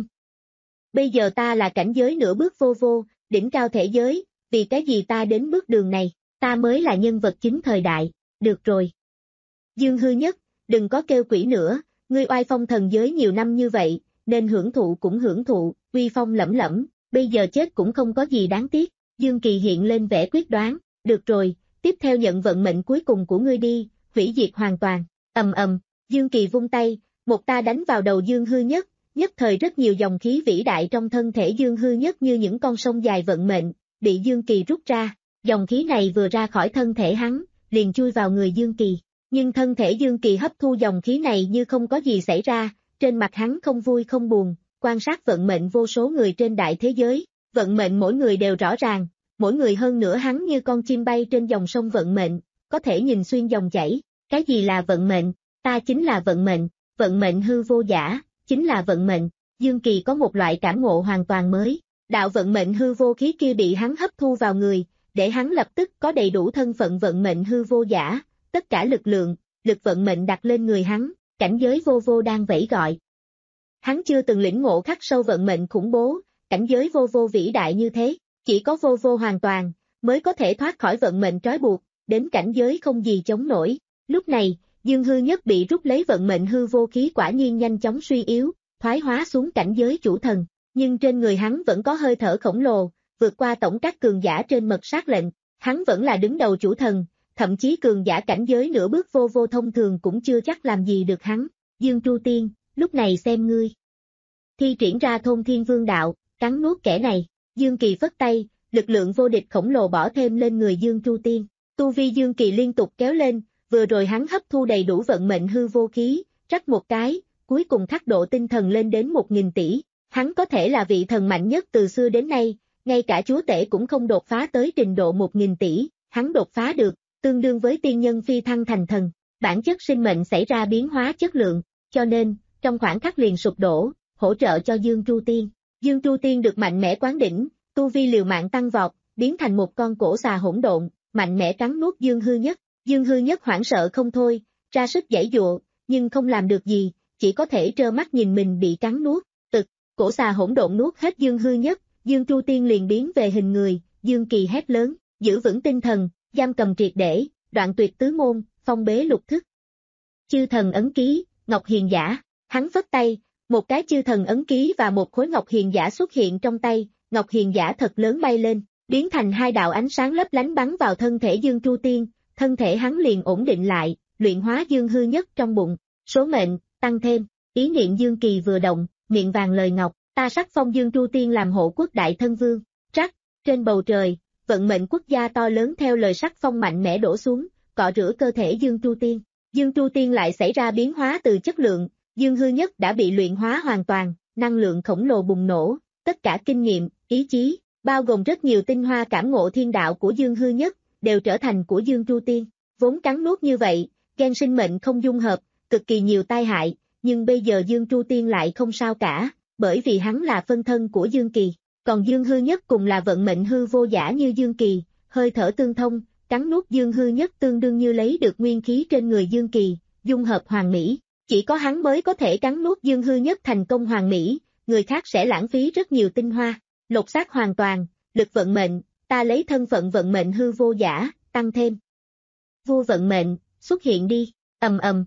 Bây giờ ta là cảnh giới nửa bước vô vô, đỉnh cao thể giới, vì cái gì ta đến bước đường này, ta mới là nhân vật chính thời đại, được rồi. Dương Hư Nhất, đừng có kêu quỷ nữa, ngươi oai phong thần giới nhiều năm như vậy, nên hưởng thụ cũng hưởng thụ, uy phong lẫm lẫm, bây giờ chết cũng không có gì đáng tiếc. Dương Kỳ hiện lên vẻ quyết đoán, được rồi, tiếp theo nhận vận mệnh cuối cùng của ngươi đi, hủy diệt hoàn toàn, ầm ầm, Dương Kỳ vung tay, một ta đánh vào đầu Dương Hư Nhất, nhất thời rất nhiều dòng khí vĩ đại trong thân thể Dương Hư Nhất như những con sông dài vận mệnh, bị Dương Kỳ rút ra, dòng khí này vừa ra khỏi thân thể hắn, liền chui vào người Dương Kỳ, nhưng thân thể Dương Kỳ hấp thu dòng khí này như không có gì xảy ra, trên mặt hắn không vui không buồn, quan sát vận mệnh vô số người trên đại thế giới, vận mệnh mỗi người đều rõ ràng, mỗi người hơn nữa hắn như con chim bay trên dòng sông vận mệnh, có thể nhìn xuyên dòng chảy, cái gì là vận mệnh, ta chính là vận mệnh, vận mệnh hư vô giả, chính là vận mệnh, Dương Kỳ có một loại cảm ngộ hoàn toàn mới, đạo vận mệnh hư vô khí kia bị hắn hấp thu vào người, để hắn lập tức có đầy đủ thân phận vận mệnh hư vô giả, tất cả lực lượng, lực vận mệnh đặt lên người hắn, cảnh giới vô vô đang vẫy gọi. Hắn chưa từng lĩnh ngộ khắc sâu vận mệnh khủng bố, cảnh giới vô vô vĩ đại như thế, chỉ có vô vô hoàn toàn, mới có thể thoát khỏi vận mệnh trói buộc, đến cảnh giới không gì chống nổi. Lúc này, Dương Hư Nhất bị rút lấy vận mệnh hư vô khí quả nhiên nhanh chóng suy yếu, thoái hóa xuống cảnh giới chủ thần, nhưng trên người hắn vẫn có hơi thở khổng lồ, vượt qua tổng các cường giả trên mật sát lệnh, hắn vẫn là đứng đầu chủ thần, thậm chí cường giả cảnh giới nửa bước vô vô thông thường cũng chưa chắc làm gì được hắn. Dương Tru Tiên, lúc này xem ngươi. Thi triển ra thôn thiên vương đạo, cắn nuốt kẻ này, Dương Kỳ phất tay, lực lượng vô địch khổng lồ bỏ thêm lên người Dương Tru Tiên, tu vi Dương Kỳ liên tục kéo lên, vừa rồi hắn hấp thu đầy đủ vận mệnh hư vô khí, rắc một cái, cuối cùng thác độ tinh thần lên đến một nghìn tỷ, hắn có thể là vị thần mạnh nhất từ xưa đến nay, ngay cả chúa tể cũng không đột phá tới trình độ một nghìn tỷ, hắn đột phá được, tương đương với tiên nhân phi thăng thành thần, bản chất sinh mệnh xảy ra biến hóa chất lượng, cho nên, trong khoảng khắc liền sụp đổ, hỗ trợ cho Dương Tru Tiên. Dương Tru Tiên được mạnh mẽ quán đỉnh, tu vi liều mạng tăng vọt, biến thành một con cổ xà hỗn độn, mạnh mẽ cắn nuốt Dương Hư Nhất. Dương Hư Nhất hoảng sợ không thôi, ra sức giãy giụa, nhưng không làm được gì, chỉ có thể trơ mắt nhìn mình bị cắn nuốt. Tực, cổ xà hỗn độn nuốt hết Dương Hư Nhất, Dương Tru Tiên liền biến về hình người, Dương Kỳ hét lớn, giữ vững tinh thần, giam cầm triệt để, đoạn tuyệt tứ môn, phong bế lục thức. Chư thần ấn ký, Ngọc Hiền Giả, hắn phất tay, một cái chư thần ấn ký và một khối Ngọc Hiền Giả xuất hiện trong tay, Ngọc Hiền Giả thật lớn bay lên, biến thành hai đạo ánh sáng lấp lánh bắn vào thân thể Dương Tru Tiên, thân thể hắn liền ổn định lại, luyện hóa Dương Hư Nhất trong bụng, số mệnh, tăng thêm, ý niệm Dương Kỳ vừa động, miệng vàng lời ngọc, ta sắc phong Dương Tru Tiên làm hộ quốc đại thân vương, trắc, trên bầu trời, vận mệnh quốc gia to lớn theo lời sắc phong mạnh mẽ đổ xuống, cọ rửa cơ thể Dương Tru Tiên, Dương Tru Tiên lại xảy ra biến hóa từ chất lượng, Dương Hư Nhất đã bị luyện hóa hoàn toàn, năng lượng khổng lồ bùng nổ, tất cả kinh nghiệm, ý chí, bao gồm rất nhiều tinh hoa cảm ngộ thiên đạo của Dương Hư Nhất, đều trở thành của Dương Tru Tiên, vốn cắn nuốt như vậy, gen sinh mệnh không dung hợp, cực kỳ nhiều tai hại, nhưng bây giờ Dương Tru Tiên lại không sao cả, bởi vì hắn là phân thân của Dương Kỳ, còn Dương Hư Nhất cùng là vận mệnh hư vô giả như Dương Kỳ, hơi thở tương thông, cắn nuốt Dương Hư Nhất tương đương như lấy được nguyên khí trên người Dương Kỳ, dung hợp hoàn mỹ, chỉ có hắn mới có thể cắn nuốt Dương Hư Nhất thành công hoàn mỹ, người khác sẽ lãng phí rất nhiều tinh hoa, lột xác hoàn toàn, lực vận mệnh, ta lấy thân phận vận mệnh hư vô giả, tăng thêm. Vua vận mệnh, xuất hiện đi, ầm ầm.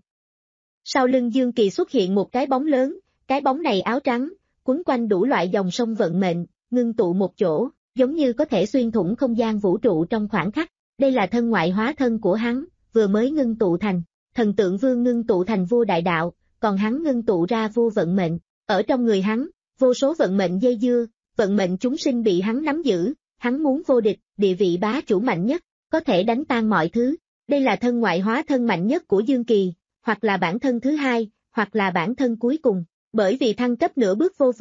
Sau lưng Dương Kỳ xuất hiện một cái bóng lớn, cái bóng này áo trắng, quấn quanh đủ loại dòng sông vận mệnh, ngưng tụ một chỗ, giống như có thể xuyên thủng không gian vũ trụ trong khoảng khắc. Đây là thân ngoại hóa thân của hắn, vừa mới ngưng tụ thành, thần tượng vương ngưng tụ thành vua đại đạo, còn hắn ngưng tụ ra vua vận mệnh. Ở trong người hắn, vô số vận mệnh dây dưa, vận mệnh chúng sinh bị hắn nắm giữ, hắn muốn vô địch, địa vị bá chủ mạnh nhất, có thể đánh tan mọi thứ. Đây là thân ngoại hóa thân mạnh nhất của Dương Kỳ, hoặc là bản thân thứ hai, hoặc là bản thân cuối cùng. Bởi vì thăng cấp nửa bước vô vô,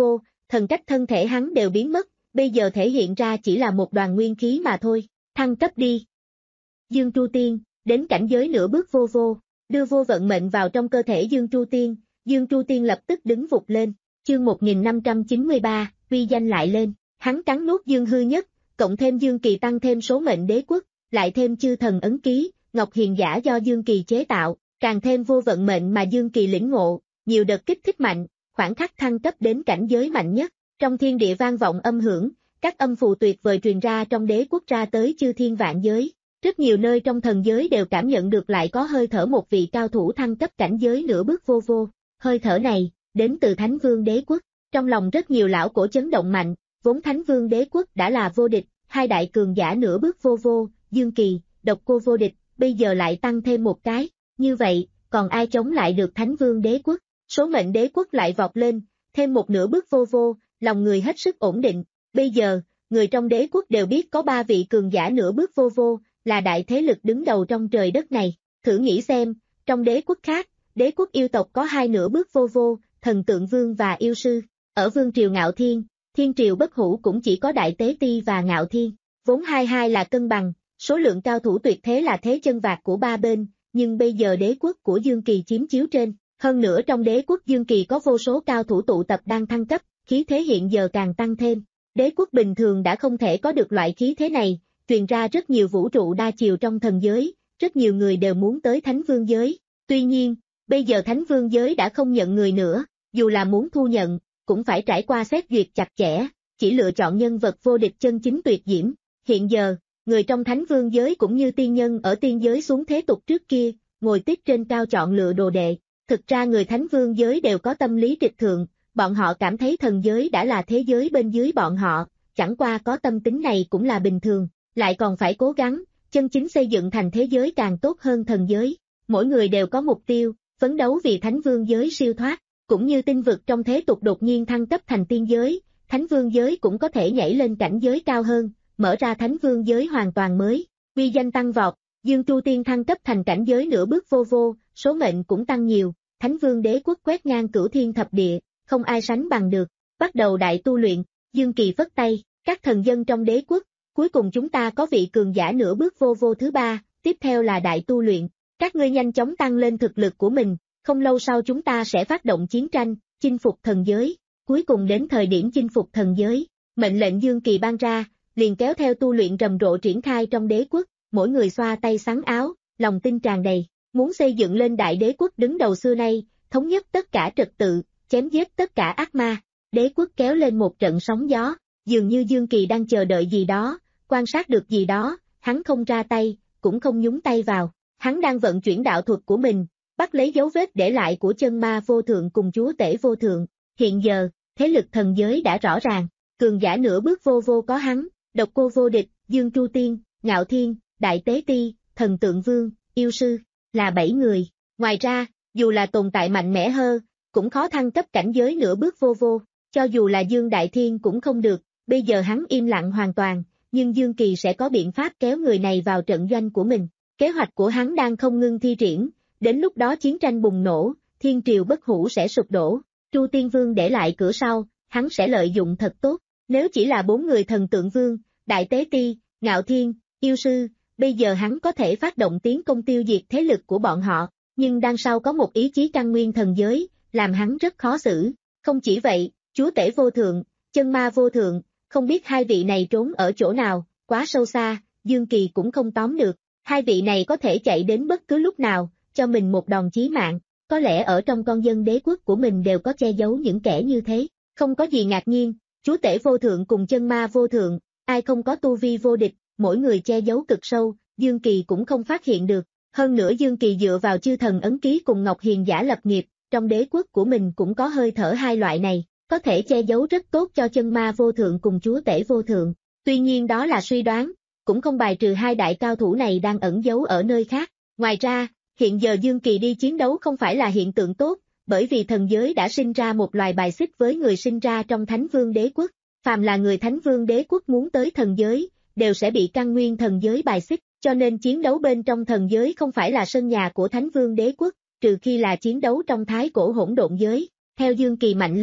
thần cách thân thể hắn đều biến mất, bây giờ thể hiện ra chỉ là một đoàn nguyên khí mà thôi, thăng cấp đi. Dương Tru Tiên, đến cảnh giới nửa bước vô vô, đưa vô vận mệnh vào trong cơ thể Dương Tru Tiên, Dương Tru Tiên lập tức đứng vụt lên, chương một nghìn năm trăm chín mươi ba, uy danh lại lên, hắn cắn nuốt Dương Hư Nhất, cộng thêm Dương Kỳ tăng thêm số mệnh đế quốc, lại thêm chư thần ấn ký, Ngọc Hiền Giả do Dương Kỳ chế tạo, càng thêm vô vận mệnh mà Dương Kỳ lĩnh ngộ, nhiều đợt kích thích mạnh, khoảng khắc thăng cấp đến cảnh giới mạnh nhất, trong thiên địa vang vọng âm hưởng, các âm phù tuyệt vời truyền ra trong đế quốc ra tới chư thiên vạn giới. Rất nhiều nơi trong thần giới đều cảm nhận được lại có hơi thở một vị cao thủ thăng cấp cảnh giới nửa bước vô vô, hơi thở này, đến từ Thánh Vương đế quốc, trong lòng rất nhiều lão cổ chấn động mạnh, vốn Thánh Vương đế quốc đã là vô địch, hai đại cường giả nửa bước vô vô, Dương Kỳ, Độc Cô vô địch, bây giờ lại tăng thêm một cái, như vậy, còn ai chống lại được Thánh Vương đế quốc, số mệnh đế quốc lại vọt lên, thêm một nửa bước vô vô, lòng người hết sức ổn định, bây giờ, người trong đế quốc đều biết có ba vị cường giả nửa bước vô vô, là đại thế lực đứng đầu trong trời đất này, thử nghĩ xem, trong đế quốc khác, đế quốc yêu tộc có hai nửa bước vô vô, thần tượng vương và yêu sư, ở vương triều Ngạo Thiên, thiên triều bất hủ cũng chỉ có đại tế ti và Ngạo Thiên, vốn hai hai là cân bằng, số lượng cao thủ tuyệt thế là thế chân vạc của ba bên, nhưng bây giờ đế quốc của Dương Kỳ chiếm chiếu trên, hơn nữa trong đế quốc Dương Kỳ có vô số cao thủ tụ tập đang thăng cấp, khí thế hiện giờ càng tăng thêm, đế quốc bình thường đã không thể có được loại khí thế này, truyền ra rất nhiều vũ trụ đa chiều trong thần giới, rất nhiều người đều muốn tới Thánh Vương giới. Tuy nhiên, bây giờ Thánh Vương giới đã không nhận người nữa, dù là muốn thu nhận, cũng phải trải qua xét duyệt chặt chẽ, chỉ lựa chọn nhân vật vô địch chân chính tuyệt diễm. Hiện giờ, người trong Thánh Vương giới cũng như tiên nhân ở tiên giới xuống thế tục trước kia, ngồi tích trên cao chọn lựa đồ đệ. Thực ra người Thánh Vương giới đều có tâm lý trịch thượng, bọn họ cảm thấy thần giới đã là thế giới bên dưới bọn họ, chẳng qua có tâm tính này cũng là bình thường. Lại còn phải cố gắng, chân chính xây dựng thành thế giới càng tốt hơn thần giới. Mỗi người đều có mục tiêu, phấn đấu vì Thánh Vương giới siêu thoát, cũng như tinh vực trong thế tục đột nhiên thăng cấp thành tiên giới, Thánh Vương giới cũng có thể nhảy lên cảnh giới cao hơn, mở ra Thánh Vương giới hoàn toàn mới, uy danh tăng vọt, Dương Tru Tiên thăng cấp thành cảnh giới nửa bước vô vô, số mệnh cũng tăng nhiều, Thánh Vương đế quốc quét ngang cửu thiên thập địa, không ai sánh bằng được, bắt đầu đại tu luyện, Dương Kỳ phất tay, các thần dân trong đế quốc. Cuối cùng chúng ta có vị cường giả nửa bước vô vô thứ ba, tiếp theo là đại tu luyện. Các ngươi nhanh chóng tăng lên thực lực của mình, không lâu sau chúng ta sẽ phát động chiến tranh, chinh phục thần giới. Cuối cùng đến thời điểm chinh phục thần giới, mệnh lệnh Dương Kỳ ban ra, liền kéo theo tu luyện rầm rộ triển khai trong đế quốc, mỗi người xoa tay xắn áo, lòng tin tràn đầy, muốn xây dựng lên đại đế quốc đứng đầu xưa nay, thống nhất tất cả trật tự, chém giết tất cả ác ma. Đế quốc kéo lên một trận sóng gió, dường như Dương Kỳ đang chờ đợi gì đó. Quan sát được gì đó, hắn không ra tay, cũng không nhúng tay vào, hắn đang vận chuyển đạo thuật của mình, bắt lấy dấu vết để lại của chân ma vô thượng cùng chúa tể vô thượng. Hiện giờ, thế lực thần giới đã rõ ràng, cường giả nửa bước vô vô có hắn, Độc Cô vô địch, Dương Tru Tiên, Ngạo Thiên, Đại Tế Ti, Thần Tượng Vương, Yêu Sư, là bảy người. Ngoài ra, dù là tồn tại mạnh mẽ hơn, cũng khó thăng cấp cảnh giới nửa bước vô vô, cho dù là Dương Đại Thiên cũng không được, bây giờ hắn im lặng hoàn toàn. Nhưng Dương Kỳ sẽ có biện pháp kéo người này vào trận doanh của mình. Kế hoạch của hắn đang không ngưng thi triển, đến lúc đó chiến tranh bùng nổ, thiên triều bất hủ sẽ sụp đổ, Tru Tiên Vương để lại cửa sau, hắn sẽ lợi dụng thật tốt. Nếu chỉ là bốn người Thần Tượng Vương, Đại Tế Ti, Ngạo Thiên, Yêu Sư, bây giờ hắn có thể phát động tiến công tiêu diệt thế lực của bọn họ, nhưng đằng sau có một ý chí căn nguyên thần giới, làm hắn rất khó xử. Không chỉ vậy, chúa tể vô thượng, chân ma vô thượng, không biết hai vị này trốn ở chỗ nào, quá sâu xa, Dương Kỳ cũng không tóm được, hai vị này có thể chạy đến bất cứ lúc nào, cho mình một đòn chí mạng, có lẽ ở trong con dân đế quốc của mình đều có che giấu những kẻ như thế, không có gì ngạc nhiên, chúa tể vô thượng cùng chân ma vô thượng, ai không có tu vi vô địch, mỗi người che giấu cực sâu, Dương Kỳ cũng không phát hiện được, hơn nữa Dương Kỳ dựa vào chư thần ấn ký cùng Ngọc Hiền Giả lập nghiệp, trong đế quốc của mình cũng có hơi thở hai loại này. Có thể che giấu rất tốt cho chân ma vô thượng cùng chúa tể vô thượng. Tuy nhiên đó là suy đoán, cũng không bài trừ hai đại cao thủ này đang ẩn giấu ở nơi khác. Ngoài ra, hiện giờ Dương Kỳ đi chiến đấu không phải là hiện tượng tốt, bởi vì thần giới đã sinh ra một loài bài xích với người sinh ra trong Thánh Vương đế quốc. Phàm là người Thánh Vương đế quốc muốn tới thần giới, đều sẽ bị căn nguyên thần giới bài xích, cho nên chiến đấu bên trong thần giới không phải là sân nhà của Thánh Vương đế quốc, trừ khi là chiến đấu trong thái cổ hỗn độn giới. Theo Dương Kỳ mạnh lên,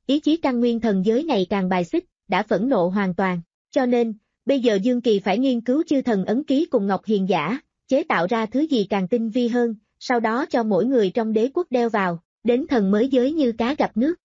ý chí căn nguyên thần giới ngày càng bài xích, đã phẫn nộ hoàn toàn. Cho nên, bây giờ Dương Kỳ phải nghiên cứu chư thần ấn ký cùng Ngọc Hiền Giả, chế tạo ra thứ gì càng tinh vi hơn, sau đó cho mỗi người trong đế quốc đeo vào, đến thần mới giới như cá gặp nước.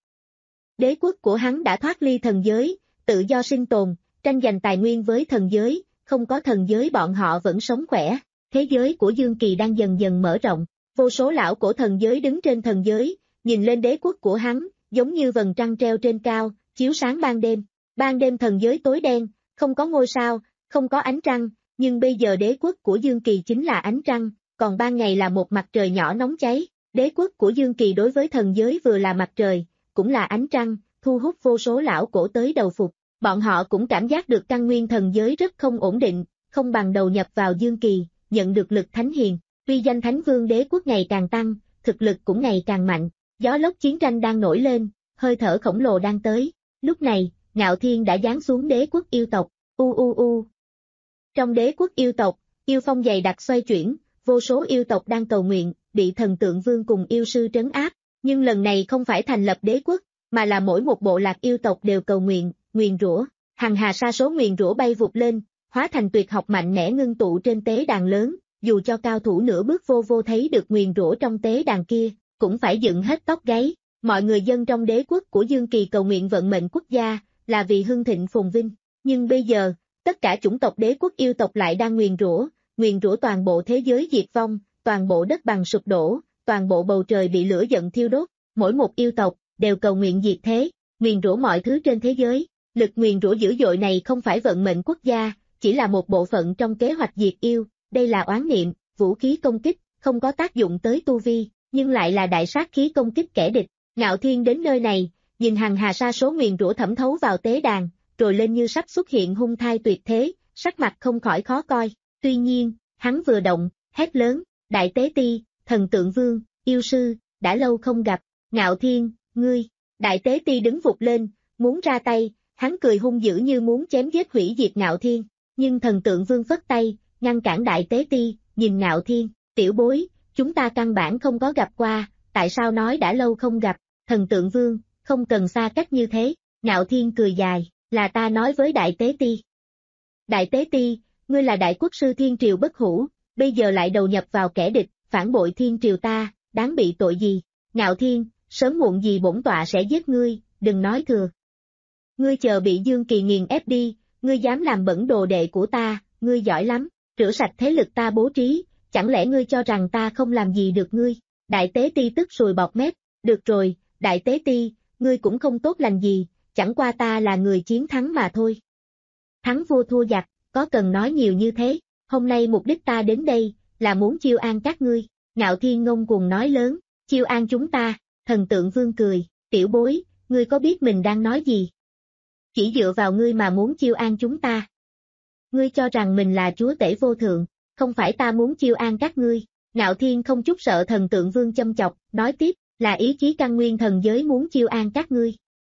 Đế quốc của hắn đã thoát ly thần giới, tự do sinh tồn, tranh giành tài nguyên với thần giới, không có thần giới bọn họ vẫn sống khỏe. Thế giới của Dương Kỳ đang dần dần mở rộng, vô số lão cổ thần giới đứng trên thần giới, nhìn lên đế quốc của hắn, giống như vầng trăng treo trên cao, chiếu sáng ban đêm. Ban đêm thần giới tối đen, không có ngôi sao, không có ánh trăng, nhưng bây giờ đế quốc của Dương Kỳ chính là ánh trăng, còn ban ngày là một mặt trời nhỏ nóng cháy. Đế quốc của Dương Kỳ đối với thần giới vừa là mặt trời, cũng là ánh trăng, thu hút vô số lão cổ tới đầu phục. Bọn họ cũng cảm giác được căn nguyên thần giới rất không ổn định, không bằng đầu nhập vào Dương Kỳ, nhận được lực thánh hiền. Uy danh Thánh Vương đế quốc ngày càng tăng, thực lực cũng ngày càng mạnh. Gió lốc chiến tranh đang nổi lên, hơi thở khổng lồ đang tới. Lúc này, Ngạo Thiên đã giáng xuống đế quốc yêu tộc. U u u. Trong đế quốc yêu tộc, yêu phong dày đặc xoay chuyển, vô số yêu tộc đang cầu nguyện, bị thần tượng vương cùng yêu sư trấn áp. Nhưng lần này không phải thành lập đế quốc, mà là mỗi một bộ lạc yêu tộc đều cầu nguyện, nguyền rủa. Hằng hà sa số nguyền rủa bay vụt lên, hóa thành tuyệt học mạnh mẽ ngưng tụ trên tế đàn lớn. Dù cho cao thủ nửa bước vô vô thấy được nguyền rủa trong tế đàn kia, cũng phải dựng hết tóc gáy. Mọi người dân trong đế quốc của Dương Kỳ cầu nguyện vận mệnh quốc gia, là vì hưng thịnh phồn vinh. Nhưng bây giờ, tất cả chủng tộc đế quốc yêu tộc lại đang nguyền rủa, nguyền rủa toàn bộ thế giới diệt vong, toàn bộ đất bằng sụp đổ, toàn bộ bầu trời bị lửa giận thiêu đốt. Mỗi một yêu tộc đều cầu nguyện diệt thế, nguyền rủa mọi thứ trên thế giới. Lực nguyền rủa dữ dội này không phải vận mệnh quốc gia, chỉ là một bộ phận trong kế hoạch diệt yêu. Đây là oán niệm, vũ khí công kích, không có tác dụng tới tu vi, nhưng lại là đại sát khí công kích kẻ địch. Ngạo Thiên đến nơi này, nhìn hằng hà sa số nguyền rủa thẩm thấu vào tế đàn, rồi lên như sắp xuất hiện hung thai tuyệt thế, sắc mặt không khỏi khó coi. Tuy nhiên, hắn vừa động, hét lớn, Đại Tế Ti, thần tượng vương, yêu sư, đã lâu không gặp. Ngạo Thiên, ngươi. Đại Tế Ti đứng vụt lên, muốn ra tay, hắn cười hung dữ như muốn chém giết hủy diệt Ngạo Thiên, nhưng thần tượng vương phất tay, ngăn cản Đại Tế Ti, nhìn Ngạo Thiên, tiểu bối, chúng ta căn bản không có gặp qua, tại sao nói đã lâu không gặp. Thần tượng vương, không cần xa cách như thế. Ngạo Thiên cười dài, là ta nói với Đại Tế Ti. Đại Tế Ti, ngươi là đại quốc sư thiên triều bất hủ, bây giờ lại đầu nhập vào kẻ địch, phản bội thiên triều ta, đáng bị tội gì? Ngạo Thiên, sớm muộn gì bổn tọa sẽ giết ngươi, đừng nói thừa. Ngươi chờ bị Dương Kỳ nghiền ép đi, ngươi dám làm bẩn đồ đệ của ta, ngươi giỏi lắm, rửa sạch thế lực ta bố trí, chẳng lẽ ngươi cho rằng ta không làm gì được ngươi? Đại Tế Ti tức sùi bọt mép, được rồi, Đại Tế Ti, ngươi cũng không tốt lành gì, chẳng qua ta là người chiến thắng mà thôi. Thắng vua thua giặc, có cần nói nhiều như thế, hôm nay mục đích ta đến đây, là muốn chiêu an các ngươi. Ngạo Thiên ngông cuồng nói lớn, chiêu an chúng ta. Thần tượng vương cười, tiểu bối, ngươi có biết mình đang nói gì? Chỉ dựa vào ngươi mà muốn chiêu an chúng ta. Ngươi cho rằng mình là chúa tể vô thượng, không phải ta muốn chiêu an các ngươi. Ngạo Thiên không chút sợ thần tượng vương châm chọc, nói tiếp, là ý chí căn nguyên thần giới muốn chiêu an các ngươi.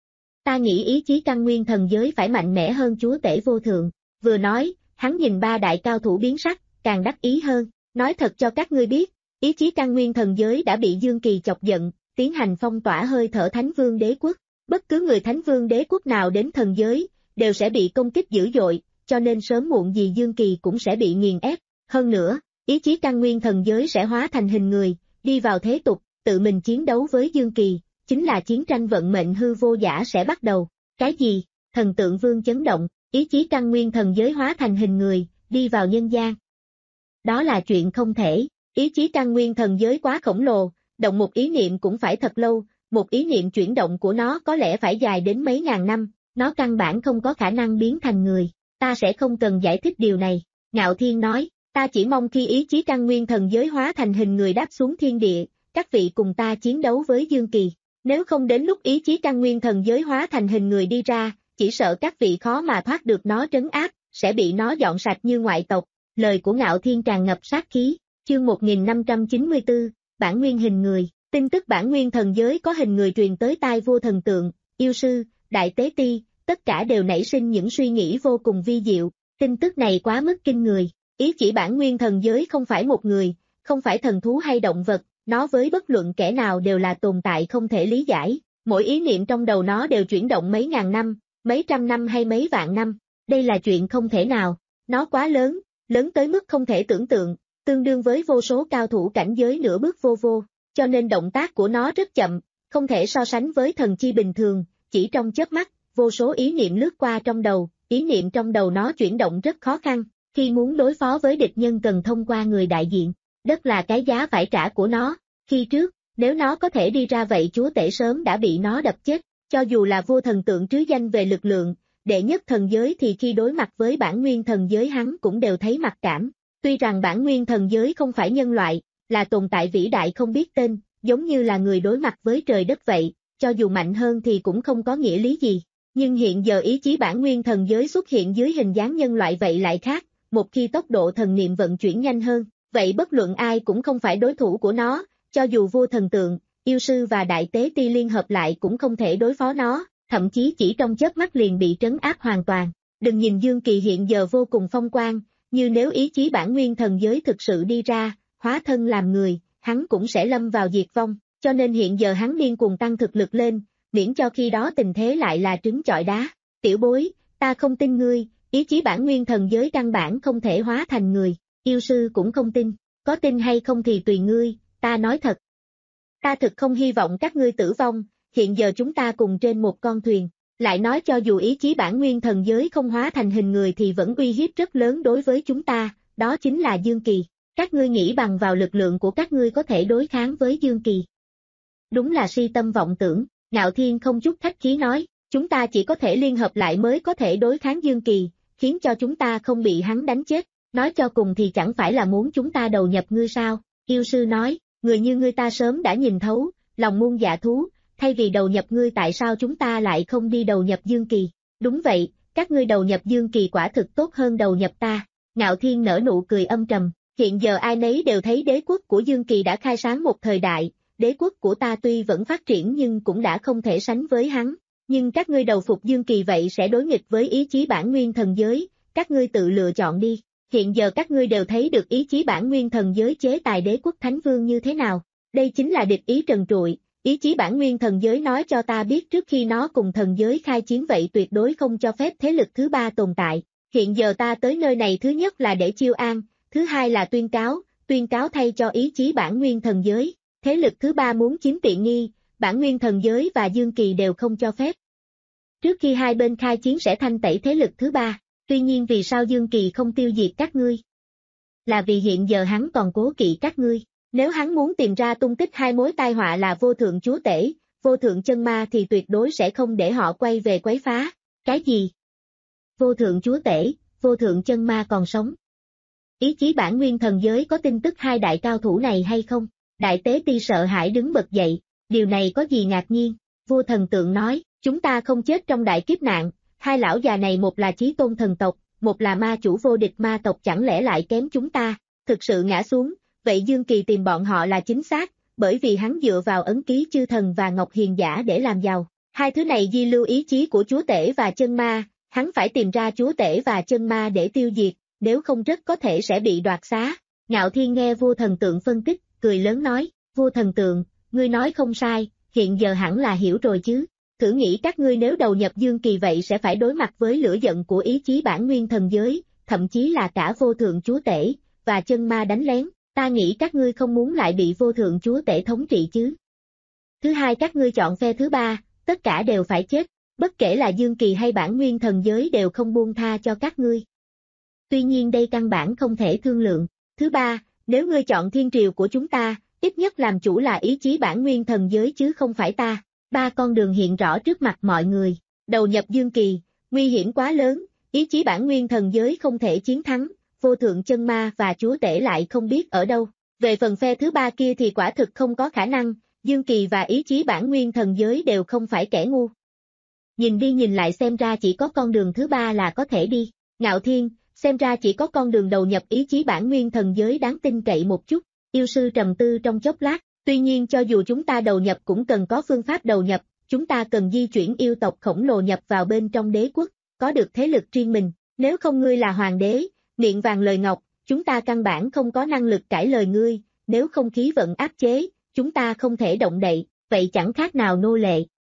Ta nghĩ ý chí căn nguyên thần giới phải mạnh mẽ hơn chúa tể vô thượng. Vừa nói, hắn nhìn ba đại cao thủ biến sắc, càng đắc ý hơn, nói thật cho các ngươi biết, ý chí căn nguyên thần giới đã bị Dương Kỳ chọc giận, tiến hành phong tỏa hơi thở Thánh Vương đế quốc. Bất cứ người Thánh Vương đế quốc nào đến thần giới, đều sẽ bị công kích dữ dội, cho nên sớm muộn gì Dương Kỳ cũng sẽ bị nghiền ép. Hơn nữa, ý chí căn nguyên thần giới sẽ hóa thành hình người, đi vào thế tục, tự mình chiến đấu với Dương Kỳ, chính là chiến tranh vận mệnh hư vô giả sẽ bắt đầu. Cái gì? Thần tượng vương chấn động, ý chí căn nguyên thần giới hóa thành hình người, đi vào nhân gian. Đó là chuyện không thể, ý chí căn nguyên thần giới quá khổng lồ, động một ý niệm cũng phải thật lâu, một ý niệm chuyển động của nó có lẽ phải dài đến mấy ngàn năm, nó căn bản không có khả năng biến thành người, ta sẽ không cần giải thích điều này. Ngạo Thiên nói, ta chỉ mong khi ý chí căn nguyên thần giới hóa thành hình người đáp xuống thiên địa, các vị cùng ta chiến đấu với Dương Kỳ, nếu không đến lúc ý chí căn nguyên thần giới hóa thành hình người đi ra, chỉ sợ các vị khó mà thoát được nó trấn áp, sẽ bị nó dọn sạch như ngoại tộc. Lời của Ngạo Thiên tràn ngập sát khí. Chương một nghìn năm trăm chín mươi tư, bản nguyên hình người. Tin tức bản nguyên thần giới có hình người truyền tới tai vua thần tượng, yêu sư, Đại Tế Ti, tất cả đều nảy sinh những suy nghĩ vô cùng vi diệu. Tin tức này quá mức kinh người. Ý chỉ bản nguyên thần giới không phải một người, không phải thần thú hay động vật, nó với bất luận kẻ nào đều là tồn tại không thể lý giải. Mỗi ý niệm trong đầu nó đều chuyển động mấy ngàn năm, mấy trăm năm hay mấy vạn năm. Đây là chuyện không thể nào. Nó quá lớn, lớn tới mức không thể tưởng tượng, tương đương với vô số cao thủ cảnh giới nửa bước vô vô, cho nên động tác của nó rất chậm, không thể so sánh với thần chi bình thường, chỉ trong chớp mắt, vô số ý niệm lướt qua trong đầu, ý niệm trong đầu nó chuyển động rất khó khăn, khi muốn đối phó với địch nhân cần thông qua người đại diện, đất là cái giá phải trả của nó, khi trước, nếu nó có thể đi ra vậy chúa tể sớm đã bị nó đập chết, cho dù là vô thần tượng trứ danh về lực lượng, đệ nhất thần giới thì khi đối mặt với bản nguyên thần giới hắn cũng đều thấy mặc cảm, tuy rằng bản nguyên thần giới không phải nhân loại, là tồn tại vĩ đại không biết tên, giống như là người đối mặt với trời đất vậy, cho dù mạnh hơn thì cũng không có nghĩa lý gì. Nhưng hiện giờ ý chí bản nguyên thần giới xuất hiện dưới hình dáng nhân loại vậy lại khác, một khi tốc độ thần niệm vận chuyển nhanh hơn, vậy bất luận ai cũng không phải đối thủ của nó, cho dù vô thần tượng, yêu sư và đại tế ti liên hợp lại cũng không thể đối phó nó, thậm chí chỉ trong chớp mắt liền bị trấn áp hoàn toàn. Đừng nhìn Dương Kỳ hiện giờ vô cùng phong quang, như nếu ý chí bản nguyên thần giới thực sự đi ra, hóa thân làm người, hắn cũng sẽ lâm vào diệt vong, cho nên hiện giờ hắn điên cuồng tăng thực lực lên, miễn cho khi đó tình thế lại là trứng chọi đá. Tiểu bối, ta không tin ngươi, ý chí bản nguyên thần giới căn bản không thể hóa thành người, yêu sư cũng không tin, có tin hay không thì tùy ngươi, ta nói thật. Ta thực không hy vọng các ngươi tử vong, hiện giờ chúng ta cùng trên một con thuyền, lại nói cho dù ý chí bản nguyên thần giới không hóa thành hình người thì vẫn uy hiếp rất lớn đối với chúng ta, đó chính là Dương Kỳ. Các ngươi nghĩ bằng vào lực lượng của các ngươi có thể đối kháng với Dương Kỳ. Đúng là si tâm vọng tưởng, Ngạo Thiên không chút khách khí nói, chúng ta chỉ có thể liên hợp lại mới có thể đối kháng Dương Kỳ, khiến cho chúng ta không bị hắn đánh chết, nói cho cùng thì chẳng phải là muốn chúng ta đầu nhập ngươi sao, yêu sư nói, người như ngươi ta sớm đã nhìn thấu, lòng muôn dạ thú, thay vì đầu nhập ngươi tại sao chúng ta lại không đi đầu nhập Dương Kỳ, đúng vậy, các ngươi đầu nhập Dương Kỳ quả thực tốt hơn đầu nhập ta, Ngạo Thiên nở nụ cười âm trầm. Hiện giờ ai nấy đều thấy đế quốc của Dương Kỳ đã khai sáng một thời đại, đế quốc của ta tuy vẫn phát triển nhưng cũng đã không thể sánh với hắn, nhưng các ngươi đầu phục Dương Kỳ vậy sẽ đối nghịch với ý chí bản nguyên thần giới, các ngươi tự lựa chọn đi, hiện giờ các ngươi đều thấy được ý chí bản nguyên thần giới chế tài đế quốc Thánh Vương như thế nào, đây chính là địch ý trần trụi, ý chí bản nguyên thần giới nói cho ta biết trước khi nó cùng thần giới khai chiến vậy tuyệt đối không cho phép thế lực thứ ba tồn tại, hiện giờ ta tới nơi này thứ nhất là để chiêu an, thứ hai là tuyên cáo, tuyên cáo thay cho ý chí bản nguyên thần giới, thế lực thứ ba muốn chiếm tiện nghi, bản nguyên thần giới và Dương Kỳ đều không cho phép. Trước khi hai bên khai chiến sẽ thanh tẩy thế lực thứ ba, tuy nhiên vì sao Dương Kỳ không tiêu diệt các ngươi? Là vì hiện giờ hắn còn cố kỵ các ngươi, nếu hắn muốn tìm ra tung tích hai mối tai họa là vô thượng chúa tể, vô thượng chân ma thì tuyệt đối sẽ không để họ quay về quấy phá. Cái gì? Vô thượng chúa tể, vô thượng chân ma còn sống. Ý chí bản nguyên thần giới có tin tức hai đại cao thủ này hay không? Đại tế ti sợ hãi đứng bật dậy, điều này có gì ngạc nhiên? Vô thần tượng nói, chúng ta không chết trong đại kiếp nạn, hai lão già này một là chí tôn thần tộc, một là ma chủ vô địch ma tộc chẳng lẽ lại kém chúng ta, thực sự ngã xuống, vậy Dương Kỳ tìm bọn họ là chính xác, bởi vì hắn dựa vào ấn ký chư thần và ngọc hiền giả để làm giàu. Hai thứ này di lưu ý chí của chúa tể và chân ma, hắn phải tìm ra chúa tể và chân ma để tiêu diệt, nếu không rất có thể sẽ bị đoạt xá. Ngạo Thiên nghe vô thần tượng phân tích, cười lớn nói, vô thần tượng, ngươi nói không sai, hiện giờ hẳn là hiểu rồi chứ. Thử nghĩ các ngươi nếu đầu nhập Dương Kỳ vậy sẽ phải đối mặt với lửa giận của ý chí bản nguyên thần giới, thậm chí là cả vô thượng chúa tể, và chân ma đánh lén, ta nghĩ các ngươi không muốn lại bị vô thượng chúa tể thống trị chứ. Thứ hai các ngươi chọn phe thứ ba, tất cả đều phải chết, bất kể là Dương Kỳ hay bản nguyên thần giới đều không buông tha cho các ngươi. Tuy nhiên đây căn bản không thể thương lượng. Thứ ba, nếu ngươi chọn thiên triều của chúng ta, ít nhất làm chủ là ý chí bản nguyên thần giới chứ không phải ta. Ba con đường hiện rõ trước mặt mọi người, đầu nhập Dương Kỳ, nguy hiểm quá lớn, ý chí bản nguyên thần giới không thể chiến thắng, vô thượng chân ma và chúa tể lại không biết ở đâu. Về phần phe thứ ba kia thì quả thực không có khả năng, Dương Kỳ và ý chí bản nguyên thần giới đều không phải kẻ ngu. Nhìn đi nhìn lại xem ra chỉ có con đường thứ ba là có thể đi. Ngạo Thiên, xem ra chỉ có con đường đầu nhập ý chí bản nguyên thần giới đáng tin cậy một chút. Yêu sư trầm tư trong chốc lát, tuy nhiên cho dù chúng ta đầu nhập cũng cần có phương pháp đầu nhập, chúng ta cần di chuyển yêu tộc khổng lồ nhập vào bên trong đế quốc, có được thế lực riêng mình, nếu không ngươi là hoàng đế, miệng vàng lời ngọc, chúng ta căn bản không có năng lực cãi lời ngươi, nếu không khí vận áp chế, chúng ta không thể động đậy, vậy chẳng khác nào nô lệ.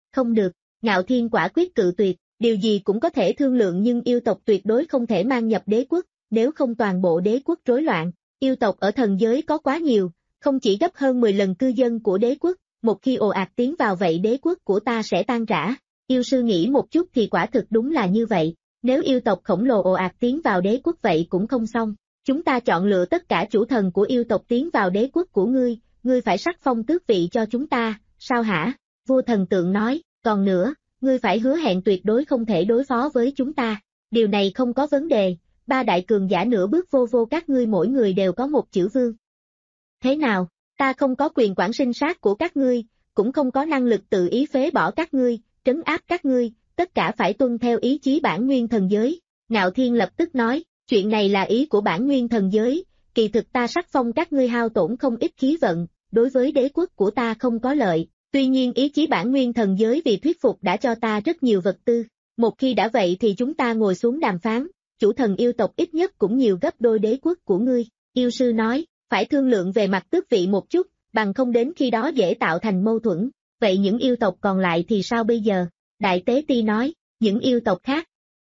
Không được, Ngạo Thiên quả quyết cự tuyệt, điều gì cũng có thể thương lượng nhưng yêu tộc tuyệt đối không thể mang nhập đế quốc, nếu không toàn bộ đế quốc rối loạn. Yêu tộc ở thần giới có quá nhiều, không chỉ gấp hơn mười lần cư dân của đế quốc, một khi ồ ạt tiến vào vậy đế quốc của ta sẽ tan rã. Yêu sư nghĩ một chút thì quả thực đúng là như vậy, nếu yêu tộc khổng lồ ồ ạt tiến vào đế quốc vậy cũng không xong. Chúng ta chọn lựa tất cả chủ thần của yêu tộc tiến vào đế quốc của ngươi, ngươi phải sắc phong tước vị cho chúng ta, sao hả? Vua thần tượng nói, còn nữa, ngươi phải hứa hẹn tuyệt đối không thể đối phó với chúng ta. Điều này không có vấn đề, ba đại cường giả nửa bước vô vô các ngươi mỗi người đều có một chữ vương. Thế nào, ta không có quyền quản sinh sát của các ngươi, cũng không có năng lực tự ý phế bỏ các ngươi, trấn áp các ngươi, tất cả phải tuân theo ý chí bản nguyên thần giới. Ngạo Thiên lập tức nói, chuyện này là ý của bản nguyên thần giới, kỳ thực ta sắc phong các ngươi hao tổn không ít khí vận, đối với đế quốc của ta không có lợi, tuy nhiên ý chí bản nguyên thần giới vì thuyết phục đã cho ta rất nhiều vật tư, một khi đã vậy thì chúng ta ngồi xuống đàm phán, chủ thần yêu tộc ít nhất cũng nhiều gấp đôi đế quốc của ngươi. Yêu sư nói, phải thương lượng về mặt tước vị một chút, bằng không đến khi đó dễ tạo thành mâu thuẫn, vậy những yêu tộc còn lại thì sao bây giờ? Đại tế ti nói, những yêu tộc khác.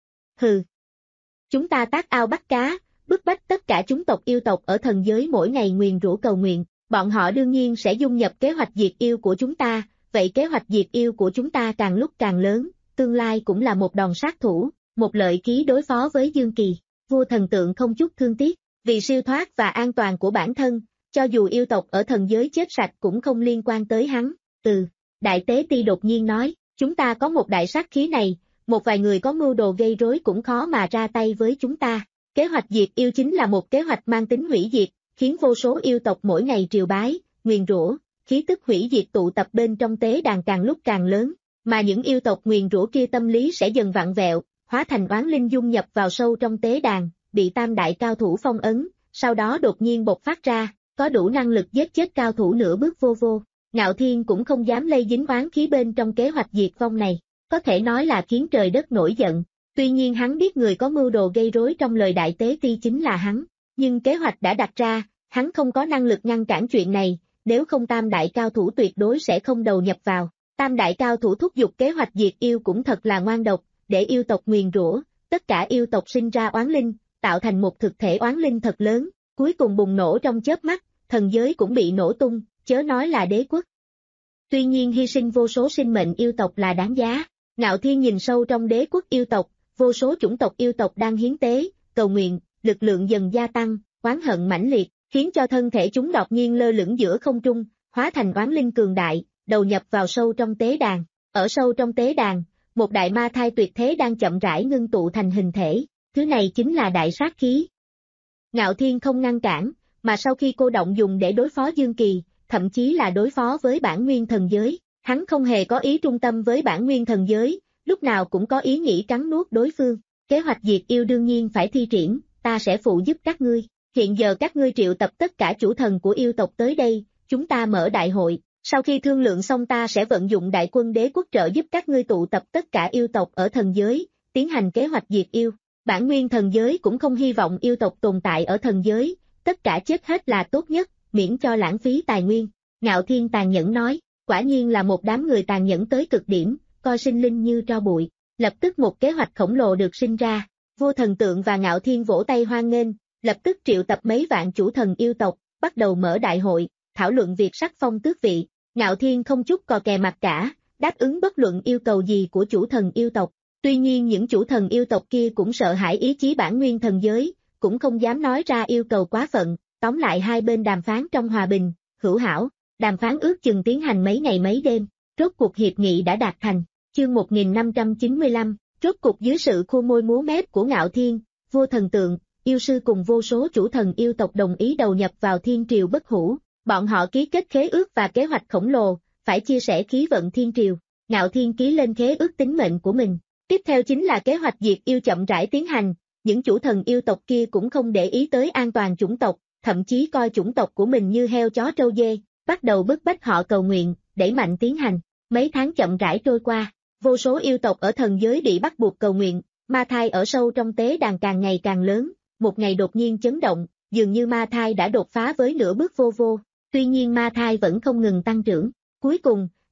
Hừ. Chúng ta tác ao bắt cá, bức bách tất cả chúng tộc yêu tộc ở thần giới mỗi ngày nguyền rủa cầu nguyện, bọn họ đương nhiên sẽ dung nhập kế hoạch diệt yêu của chúng ta, vậy kế hoạch diệt yêu của chúng ta càng lúc càng lớn, tương lai cũng là một đòn sát thủ, một lợi khí đối phó với Dương Kỳ. Vua thần tượng không chút thương tiếc, vì siêu thoát và an toàn của bản thân, cho dù yêu tộc ở thần giới chết sạch cũng không liên quan tới hắn. Từ, đại tế ti đột nhiên nói, chúng ta có một đại sát khí này, một vài người có mưu đồ gây rối cũng khó mà ra tay với chúng ta. Kế hoạch diệt yêu chính là một kế hoạch mang tính hủy diệt, khiến vô số yêu tộc mỗi ngày triều bái, nguyền rủa, khí tức hủy diệt tụ tập bên trong tế đàn càng lúc càng lớn, mà những yêu tộc nguyền rủa kia tâm lý sẽ dần vặn vẹo, hóa thành oán linh dung nhập vào sâu trong tế đàn, bị tam đại cao thủ phong ấn, sau đó đột nhiên bộc phát ra, có đủ năng lực giết chết cao thủ nửa bước vô vô. Ngạo Thiên cũng không dám lây dính oán khí bên trong kế hoạch diệt vong này, có thể nói là khiến trời đất nổi giận. Tuy nhiên hắn biết người có mưu đồ gây rối trong lời đại tế ti chính là hắn, nhưng kế hoạch đã đặt ra, hắn không có năng lực ngăn cản chuyện này, nếu không tam đại cao thủ tuyệt đối sẽ không đầu nhập vào. Tam đại cao thủ thúc giục kế hoạch diệt yêu cũng thật là ngoan độc, để yêu tộc nguyền rủa, tất cả yêu tộc sinh ra oán linh, tạo thành một thực thể oán linh thật lớn, cuối cùng bùng nổ trong chớp mắt, thần giới cũng bị nổ tung, chớ nói là đế quốc. Tuy nhiên hy sinh vô số sinh mệnh yêu tộc là đáng giá. Ngạo Thiên nhìn sâu trong đế quốc yêu tộc, vô số chủng tộc yêu tộc đang hiến tế, cầu nguyện, lực lượng dần gia tăng, oán hận mãnh liệt, khiến cho thân thể chúng đột nhiên lơ lửng giữa không trung, hóa thành oán linh cường đại, đầu nhập vào sâu trong tế đàn. Ở sâu trong tế đàn, một đại ma thai tuyệt thế đang chậm rãi ngưng tụ thành hình thể, thứ này chính là đại sát khí. Ngạo Thiên không ngăn cản, mà sau khi cô động dùng để đối phó Dương Kỳ, thậm chí là đối phó với bản nguyên thần giới, hắn không hề có ý trung tâm với bản nguyên thần giới, lúc nào cũng có ý nghĩ cắn nuốt đối phương. Kế hoạch diệt yêu đương nhiên phải thi triển, ta sẽ phụ giúp các ngươi. Hiện giờ các ngươi triệu tập tất cả chủ thần của yêu tộc tới đây, chúng ta mở đại hội, sau khi thương lượng xong ta sẽ vận dụng đại quân đế quốc trợ giúp các ngươi tụ tập tất cả yêu tộc ở thần giới, tiến hành kế hoạch diệt yêu. Bản nguyên thần giới cũng không hy vọng yêu tộc tồn tại ở thần giới, tất cả chết hết là tốt nhất, miễn cho lãng phí tài nguyên. Ngạo Thiên tàn nhẫn nói, quả nhiên là một đám người tàn nhẫn tới cực điểm, coi sinh linh như tro bụi. Lập tức một kế hoạch khổng lồ được sinh ra, Vua thần tượng và Ngạo Thiên vỗ tay hoan nghênh, lập tức triệu tập mấy vạn chủ thần yêu tộc, bắt đầu mở đại hội, thảo luận việc sắc phong tước vị. Ngạo Thiên không chút cò kè mặt cả, đáp ứng bất luận yêu cầu gì của chủ thần yêu tộc. Tuy nhiên những chủ thần yêu tộc kia cũng sợ hãi ý chí bản nguyên thần giới, cũng không dám nói ra yêu cầu quá phận, tóm lại hai bên đàm phán trong hòa bình, hữu hảo, đàm phán ước chừng tiến hành mấy ngày mấy đêm, rốt cuộc hiệp nghị đã đạt thành. Chương một nghìn năm trăm chín mươi lăm, rốt cuộc dưới sự khua môi múa mép của Ngạo Thiên, Vua thần tượng, yêu sư cùng vô số chủ thần yêu tộc đồng ý đầu nhập vào thiên triều bất hủ, bọn họ ký kết khế ước và kế hoạch khổng lồ, phải chia sẻ khí vận thiên triều. Ngạo Thiên ký lên khế ước tính mệnh của mình. Tiếp theo chính là kế hoạch diệt yêu chậm rãi tiến hành, những chủ thần yêu tộc kia cũng không để ý tới an toàn chủng tộc, thậm chí coi chủng tộc của mình như heo chó trâu dê, bắt đầu bức bách họ cầu nguyện, đẩy mạnh tiến hành. Mấy tháng chậm rãi trôi qua, vô số yêu tộc ở thần giới bị bắt buộc cầu nguyện, ma thai ở sâu trong tế đàn càng ngày càng lớn, một ngày đột nhiên chấn động, dường như ma thai đã đột phá với nửa bước vô vô, tuy nhiên ma thai vẫn không ngừng tăng trưởng. Cuối cùng,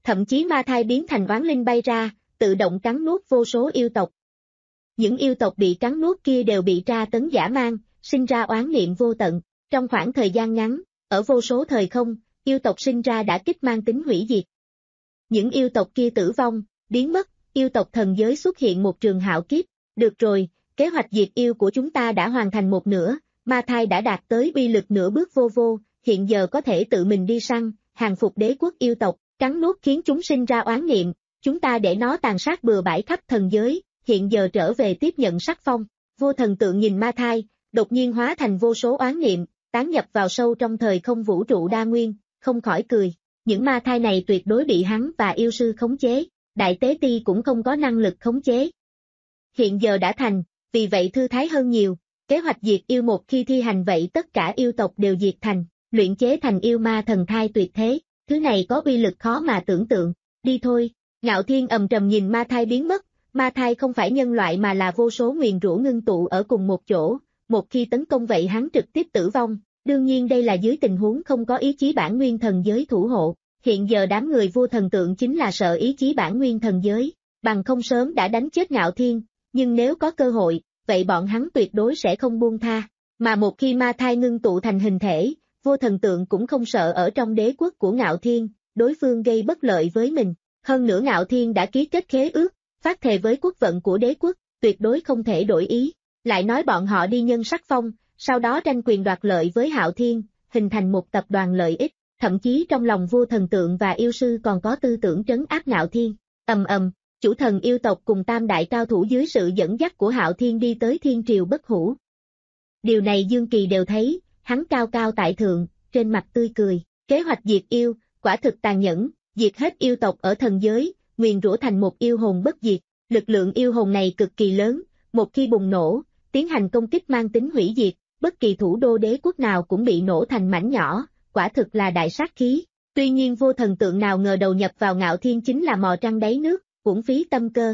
thậm chí ma thai biến thành oán linh bay ra, tự động cắn nuốt vô số yêu tộc. Những yêu tộc bị cắn nuốt kia đều bị tra tấn dã man, sinh ra oán niệm vô tận. Trong khoảng thời gian ngắn, ở vô số thời không, yêu tộc sinh ra đã kích mang tính hủy diệt. Những yêu tộc kia tử vong, biến mất, yêu tộc thần giới xuất hiện một trường hạo kiếp. Được rồi, kế hoạch diệt yêu của chúng ta đã hoàn thành một nửa, ma thai đã đạt tới uy lực nửa bước vô vô, hiện giờ có thể tự mình đi săn, hàng phục đế quốc yêu tộc, cắn nuốt khiến chúng sinh ra oán niệm, chúng ta để nó tàn sát bừa bãi khắp thần giới, hiện giờ trở về tiếp nhận sắc phong. Vô thần tượng nhìn ma thai, đột nhiên hóa thành vô số oán niệm, tán nhập vào sâu trong thời không vũ trụ đa nguyên, không khỏi cười. Những ma thai này tuyệt đối bị hắn và yêu sư khống chế, đại tế ti cũng không có năng lực khống chế. Hiện giờ đã thành, vì vậy thư thái hơn nhiều, kế hoạch diệt yêu một khi thi hành vậy tất cả yêu tộc đều diệt thành, luyện chế thành yêu ma thần thai tuyệt thế, thứ này có uy lực khó mà tưởng tượng, đi thôi. Ngạo Thiên ầm trầm nhìn ma thai biến mất, ma thai không phải nhân loại mà là vô số nguyền rủa ngưng tụ ở cùng một chỗ, một khi tấn công vậy hắn trực tiếp tử vong, đương nhiên đây là dưới tình huống không có ý chí bản nguyên thần giới thủ hộ, hiện giờ đám người vua thần tượng chính là sợ ý chí bản nguyên thần giới, bằng không sớm đã đánh chết Ngạo Thiên, nhưng nếu có cơ hội, vậy bọn hắn tuyệt đối sẽ không buông tha, mà một khi ma thai ngưng tụ thành hình thể, vua thần tượng cũng không sợ ở trong đế quốc của Ngạo Thiên, đối phương gây bất lợi với mình, hơn nữa Ngạo Thiên đã ký kết khế ước, phát thề với quốc vận của đế quốc, tuyệt đối không thể đổi ý, lại nói bọn họ đi nhân sắc phong, sau đó tranh quyền đoạt lợi với Hạo Thiên, hình thành một tập đoàn lợi ích, thậm chí trong lòng vua thần tượng và yêu sư còn có tư tưởng trấn áp Ngạo Thiên, ầm ầm, chủ thần yêu tộc cùng tam đại cao thủ dưới sự dẫn dắt của Hạo Thiên đi tới thiên triều bất hủ. Điều này Dương Kỳ đều thấy, hắn cao cao tại thượng, trên mặt tươi cười, kế hoạch diệt yêu, quả thực tàn nhẫn, diệt hết yêu tộc ở thần giới, nguyền rủa thành một yêu hồn bất diệt, lực lượng yêu hồn này cực kỳ lớn, một khi bùng nổ, tiến hành công kích mang tính hủy diệt, bất kỳ thủ đô đế quốc nào cũng bị nổ thành mảnh nhỏ, quả thực là đại sát khí. Tuy nhiên vô thần tượng nào ngờ đầu nhập vào Ngạo Thiên chính là mò trăng đáy nước, uổng phí tâm cơ.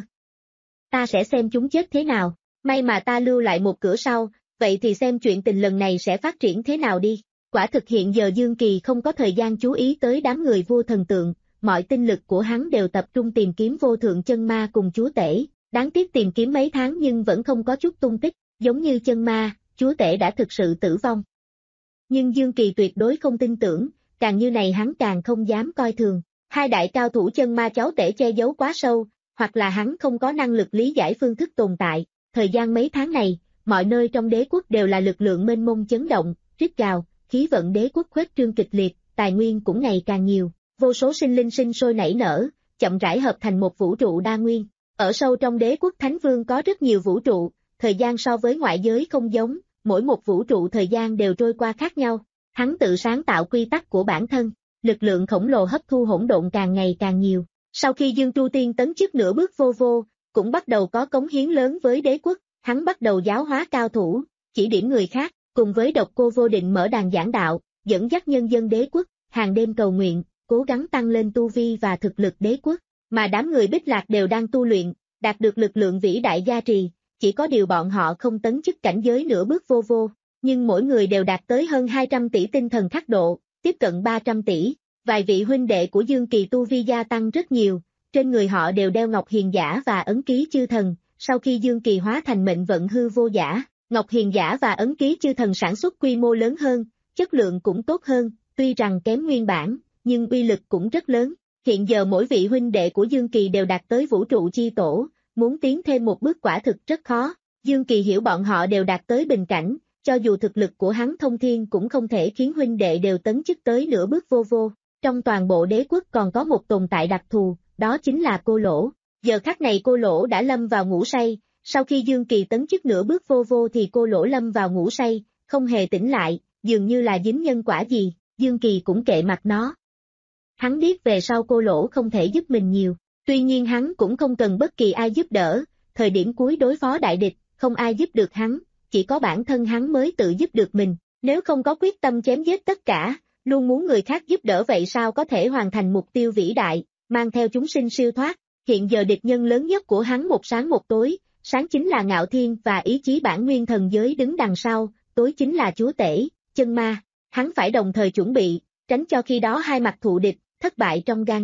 Ta sẽ xem chúng chết thế nào, may mà ta lưu lại một cửa sau, vậy thì xem chuyện tình lần này sẽ phát triển thế nào đi. Quả thực hiện giờ Dương Kỳ không có thời gian chú ý tới đám người vô thần tượng, mọi tinh lực của hắn đều tập trung tìm kiếm vô thượng chân ma cùng chúa tể, đáng tiếc tìm kiếm mấy tháng nhưng vẫn không có chút tung tích, giống như chân ma, chúa tể đã thực sự tử vong. Nhưng Dương Kỳ tuyệt đối không tin tưởng, càng như này hắn càng không dám coi thường, hai đại cao thủ chân ma cháu tể che giấu quá sâu, hoặc là hắn không có năng lực lý giải phương thức tồn tại, thời gian mấy tháng này, mọi nơi trong đế quốc đều là lực lượng mênh mông chấn động, rít gào, khí vận đế quốc khuếch trương kịch liệt, tài nguyên cũng ngày càng nhiều, vô số sinh linh sinh sôi nảy nở, chậm rãi hợp thành một vũ trụ đa nguyên. Ở sâu trong đế quốc Thánh Vương có rất nhiều vũ trụ, thời gian so với ngoại giới không giống, mỗi một vũ trụ thời gian đều trôi qua khác nhau. Hắn tự sáng tạo quy tắc của bản thân, lực lượng khổng lồ hấp thu hỗn độn càng ngày càng nhiều. Sau khi Dương Tru Tiên tấn chức nửa bước vô vô, cũng bắt đầu có cống hiến lớn với đế quốc, hắn bắt đầu giáo hóa cao thủ, chỉ điểm người khác, cùng với Độc Cô Vô Định mở đàn giảng đạo, dẫn dắt nhân dân đế quốc, hàng đêm cầu nguyện, cố gắng tăng lên tu vi và thực lực đế quốc, mà đám người Bích Lạc đều đang tu luyện, đạt được lực lượng vĩ đại gia trì, chỉ có điều bọn họ không tấn chức cảnh giới nửa bước vô vô, nhưng mỗi người đều đạt tới hơn hai trăm tỷ tinh thần khắc độ, tiếp cận ba trăm tỷ, vài vị huynh đệ của Dương Kỳ tu vi gia tăng rất nhiều, trên người họ đều đeo Ngọc Hiền Giả và ấn ký chư thần, sau khi Dương Kỳ hóa thành mệnh vận hư vô giả, Ngọc Hiền Giả và ấn ký chư thần sản xuất quy mô lớn hơn, chất lượng cũng tốt hơn, tuy rằng kém nguyên bản, nhưng uy lực cũng rất lớn. Hiện giờ mỗi vị huynh đệ của Dương Kỳ đều đạt tới vũ trụ chi tổ, muốn tiến thêm một bước quả thực rất khó. Dương Kỳ hiểu bọn họ đều đạt tới bình cảnh, cho dù thực lực của hắn thông thiên cũng không thể khiến huynh đệ đều tấn chức tới nửa bước vô vô. Trong toàn bộ đế quốc còn có một tồn tại đặc thù, đó chính là Cô Lỗ. Giờ khắc này Cô Lỗ đã lâm vào ngủ say, sau khi Dương Kỳ tấn chức nửa bước vô vô thì Cô Lỗ lâm vào ngủ say, không hề tỉnh lại, dường như là dính nhân quả gì, Dương Kỳ cũng kệ mặt nó. Hắn biết về sau Cô Lỗ không thể giúp mình nhiều, tuy nhiên hắn cũng không cần bất kỳ ai giúp đỡ, thời điểm cuối đối phó đại địch, không ai giúp được hắn, chỉ có bản thân hắn mới tự giúp được mình, nếu không có quyết tâm chém giết tất cả, luôn muốn người khác giúp đỡ vậy sao có thể hoàn thành mục tiêu vĩ đại, mang theo chúng sinh siêu thoát. Hiện giờ địch nhân lớn nhất của hắn một sáng một tối, sáng chính là Ngạo Thiên và ý chí bản nguyên thần giới đứng đằng sau, tối chính là chúa tể, chân ma, hắn phải đồng thời chuẩn bị, tránh cho khi đó hai mặt thù địch, thất bại trong gang tấc.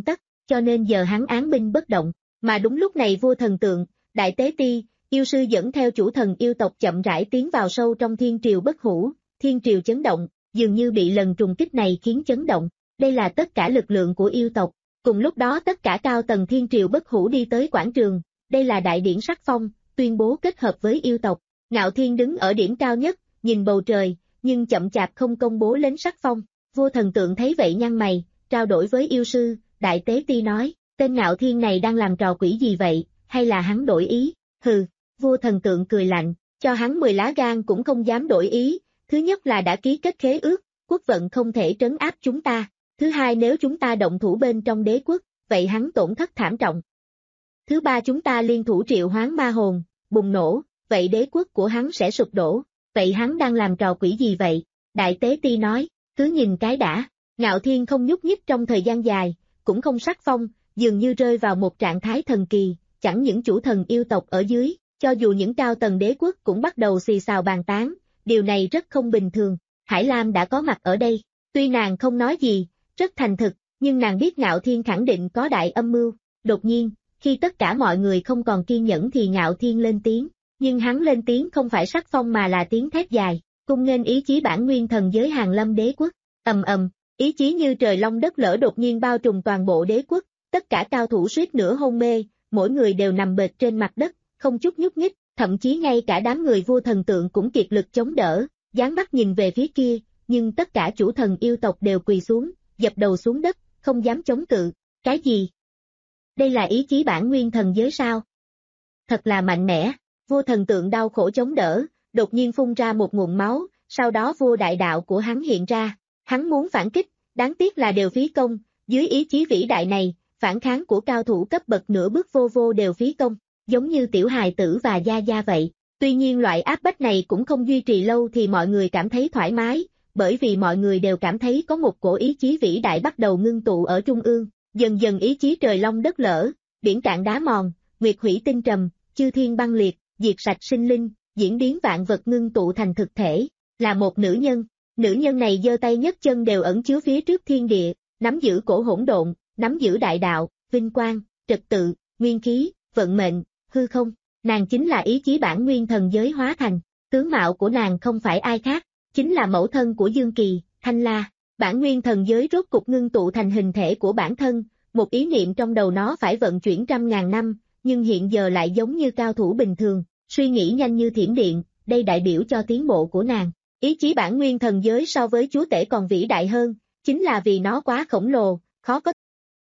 cho nên giờ hắn án binh bất động. Mà đúng lúc này vua thần tượng, đại tế ti, yêu sư dẫn theo chủ thần yêu tộc chậm rãi tiến vào sâu trong thiên triều bất hủ, thiên triều chấn động, dường như bị lần trùng kích này khiến chấn động. Đây là tất cả lực lượng của yêu tộc. Cùng lúc đó tất cả cao tầng thiên triều bất hủ đi tới quảng trường, đây là đại điển sắc phong, tuyên bố kết hợp với yêu tộc. Ngạo Thiên đứng ở điểm cao nhất, nhìn bầu trời, nhưng chậm chạp không công bố lên sắc phong. Vua thần tượng thấy vậy nhăn mày, trao đổi với yêu sư, đại tế ti nói, tên Ngạo Thiên này đang làm trò quỷ gì vậy, hay là hắn đổi ý? Hừ, vua thần tượng cười lạnh, cho hắn mười lá gan cũng không dám đổi ý. Thứ nhất là đã ký kết khế ước, quốc vận không thể trấn áp chúng ta. Thứ hai, nếu chúng ta động thủ bên trong đế quốc, vậy hắn tổn thất thảm trọng. Thứ ba, chúng ta liên thủ triệu hoán ma hồn, bùng nổ, vậy đế quốc của hắn sẽ sụp đổ. Vậy hắn đang làm trò quỷ gì vậy? Đại tế ti nói, cứ nhìn cái đã. Ngạo Thiên không nhúc nhích trong thời gian dài, cũng không sắc phong, dường như rơi vào một trạng thái thần kỳ. Chẳng những chủ thần yêu tộc ở dưới, cho dù những cao tầng đế quốc cũng bắt đầu xì xào bàn tán. Điều này rất không bình thường. Hải Lam đã có mặt ở đây. Tuy nàng không nói gì, rất thành thực, nhưng nàng biết Ngạo Thiên khẳng định có đại âm mưu. Đột nhiên, khi tất cả mọi người không còn kiên nhẫn thì Ngạo Thiên lên tiếng. Nhưng hắn lên tiếng không phải sắc phong mà là tiếng thét dài, cung nghênh ý chí bản nguyên thần giới Hàn Lâm đế quốc. Ầm ầm, ý chí như trời long đất lở đột nhiên bao trùm toàn bộ đế quốc, tất cả cao thủ suýt nữa hôn mê, mỗi người đều nằm bệt trên mặt đất, không chút nhúc nhích, thậm chí ngay cả đám người vua thần tượng cũng kiệt lực chống đỡ, dán mắt nhìn về phía kia, nhưng tất cả chủ thần yêu tộc đều quỳ xuống, dập đầu xuống đất, không dám chống cự. Cái gì? Đây là ý chí bản nguyên thần giới sao? Thật là mạnh mẽ. Vua thần tượng đau khổ chống đỡ, đột nhiên phun ra một nguồn máu, sau đó vua đại đạo của hắn hiện ra. Hắn muốn phản kích, đáng tiếc là đều phí công, dưới ý chí vĩ đại này, phản kháng của cao thủ cấp bậc nửa bước vô vô đều phí công, giống như tiểu hài tử và gia gia vậy. Tuy nhiên loại áp bách này cũng không duy trì lâu thì mọi người cảm thấy thoải mái, bởi vì mọi người đều cảm thấy có một cổ ý chí vĩ đại bắt đầu ngưng tụ ở trung ương, dần dần ý chí trời long đất lở, biển cạn đá mòn, nguyệt hủy tinh trầm, chư thiên băng liệt, diệt sạch sinh linh, diễn biến vạn vật ngưng tụ thành thực thể, là một nữ nhân. Nữ nhân này giơ tay nhấc chân đều ẩn chứa phía trước thiên địa, nắm giữ cổ hỗn độn, nắm giữ đại đạo, vinh quang, trật tự, nguyên khí, vận mệnh, hư không. Nàng chính là ý chí bản nguyên thần giới hóa thành. Tướng mạo của nàng không phải ai khác, chính là mẫu thân của Dương Kỳ, Thanh La. Bản nguyên thần giới rốt cục ngưng tụ thành hình thể của bản thân, một ý niệm trong đầu nó phải vận chuyển trăm ngàn năm, nhưng hiện giờ lại giống như cao thủ bình thường, suy nghĩ nhanh như thiểm điện, đây đại biểu cho tiến bộ của nàng. Ý chí bản nguyên thần giới so với chúa tể còn vĩ đại hơn, chính là vì nó quá khổng lồ, khó có.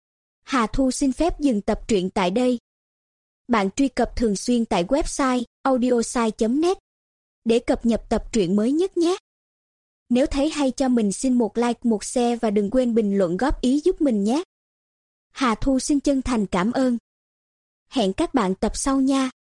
Hà Thu xin phép dừng tập truyện tại đây. Bạn truy cập thường xuyên tại website audiosai chấm net để cập nhật tập truyện mới nhất nhé. Nếu thấy hay cho mình xin một like, một share và đừng quên bình luận góp ý giúp mình nhé. Hà Thu xin chân thành cảm ơn. Hẹn các bạn tập sau nha.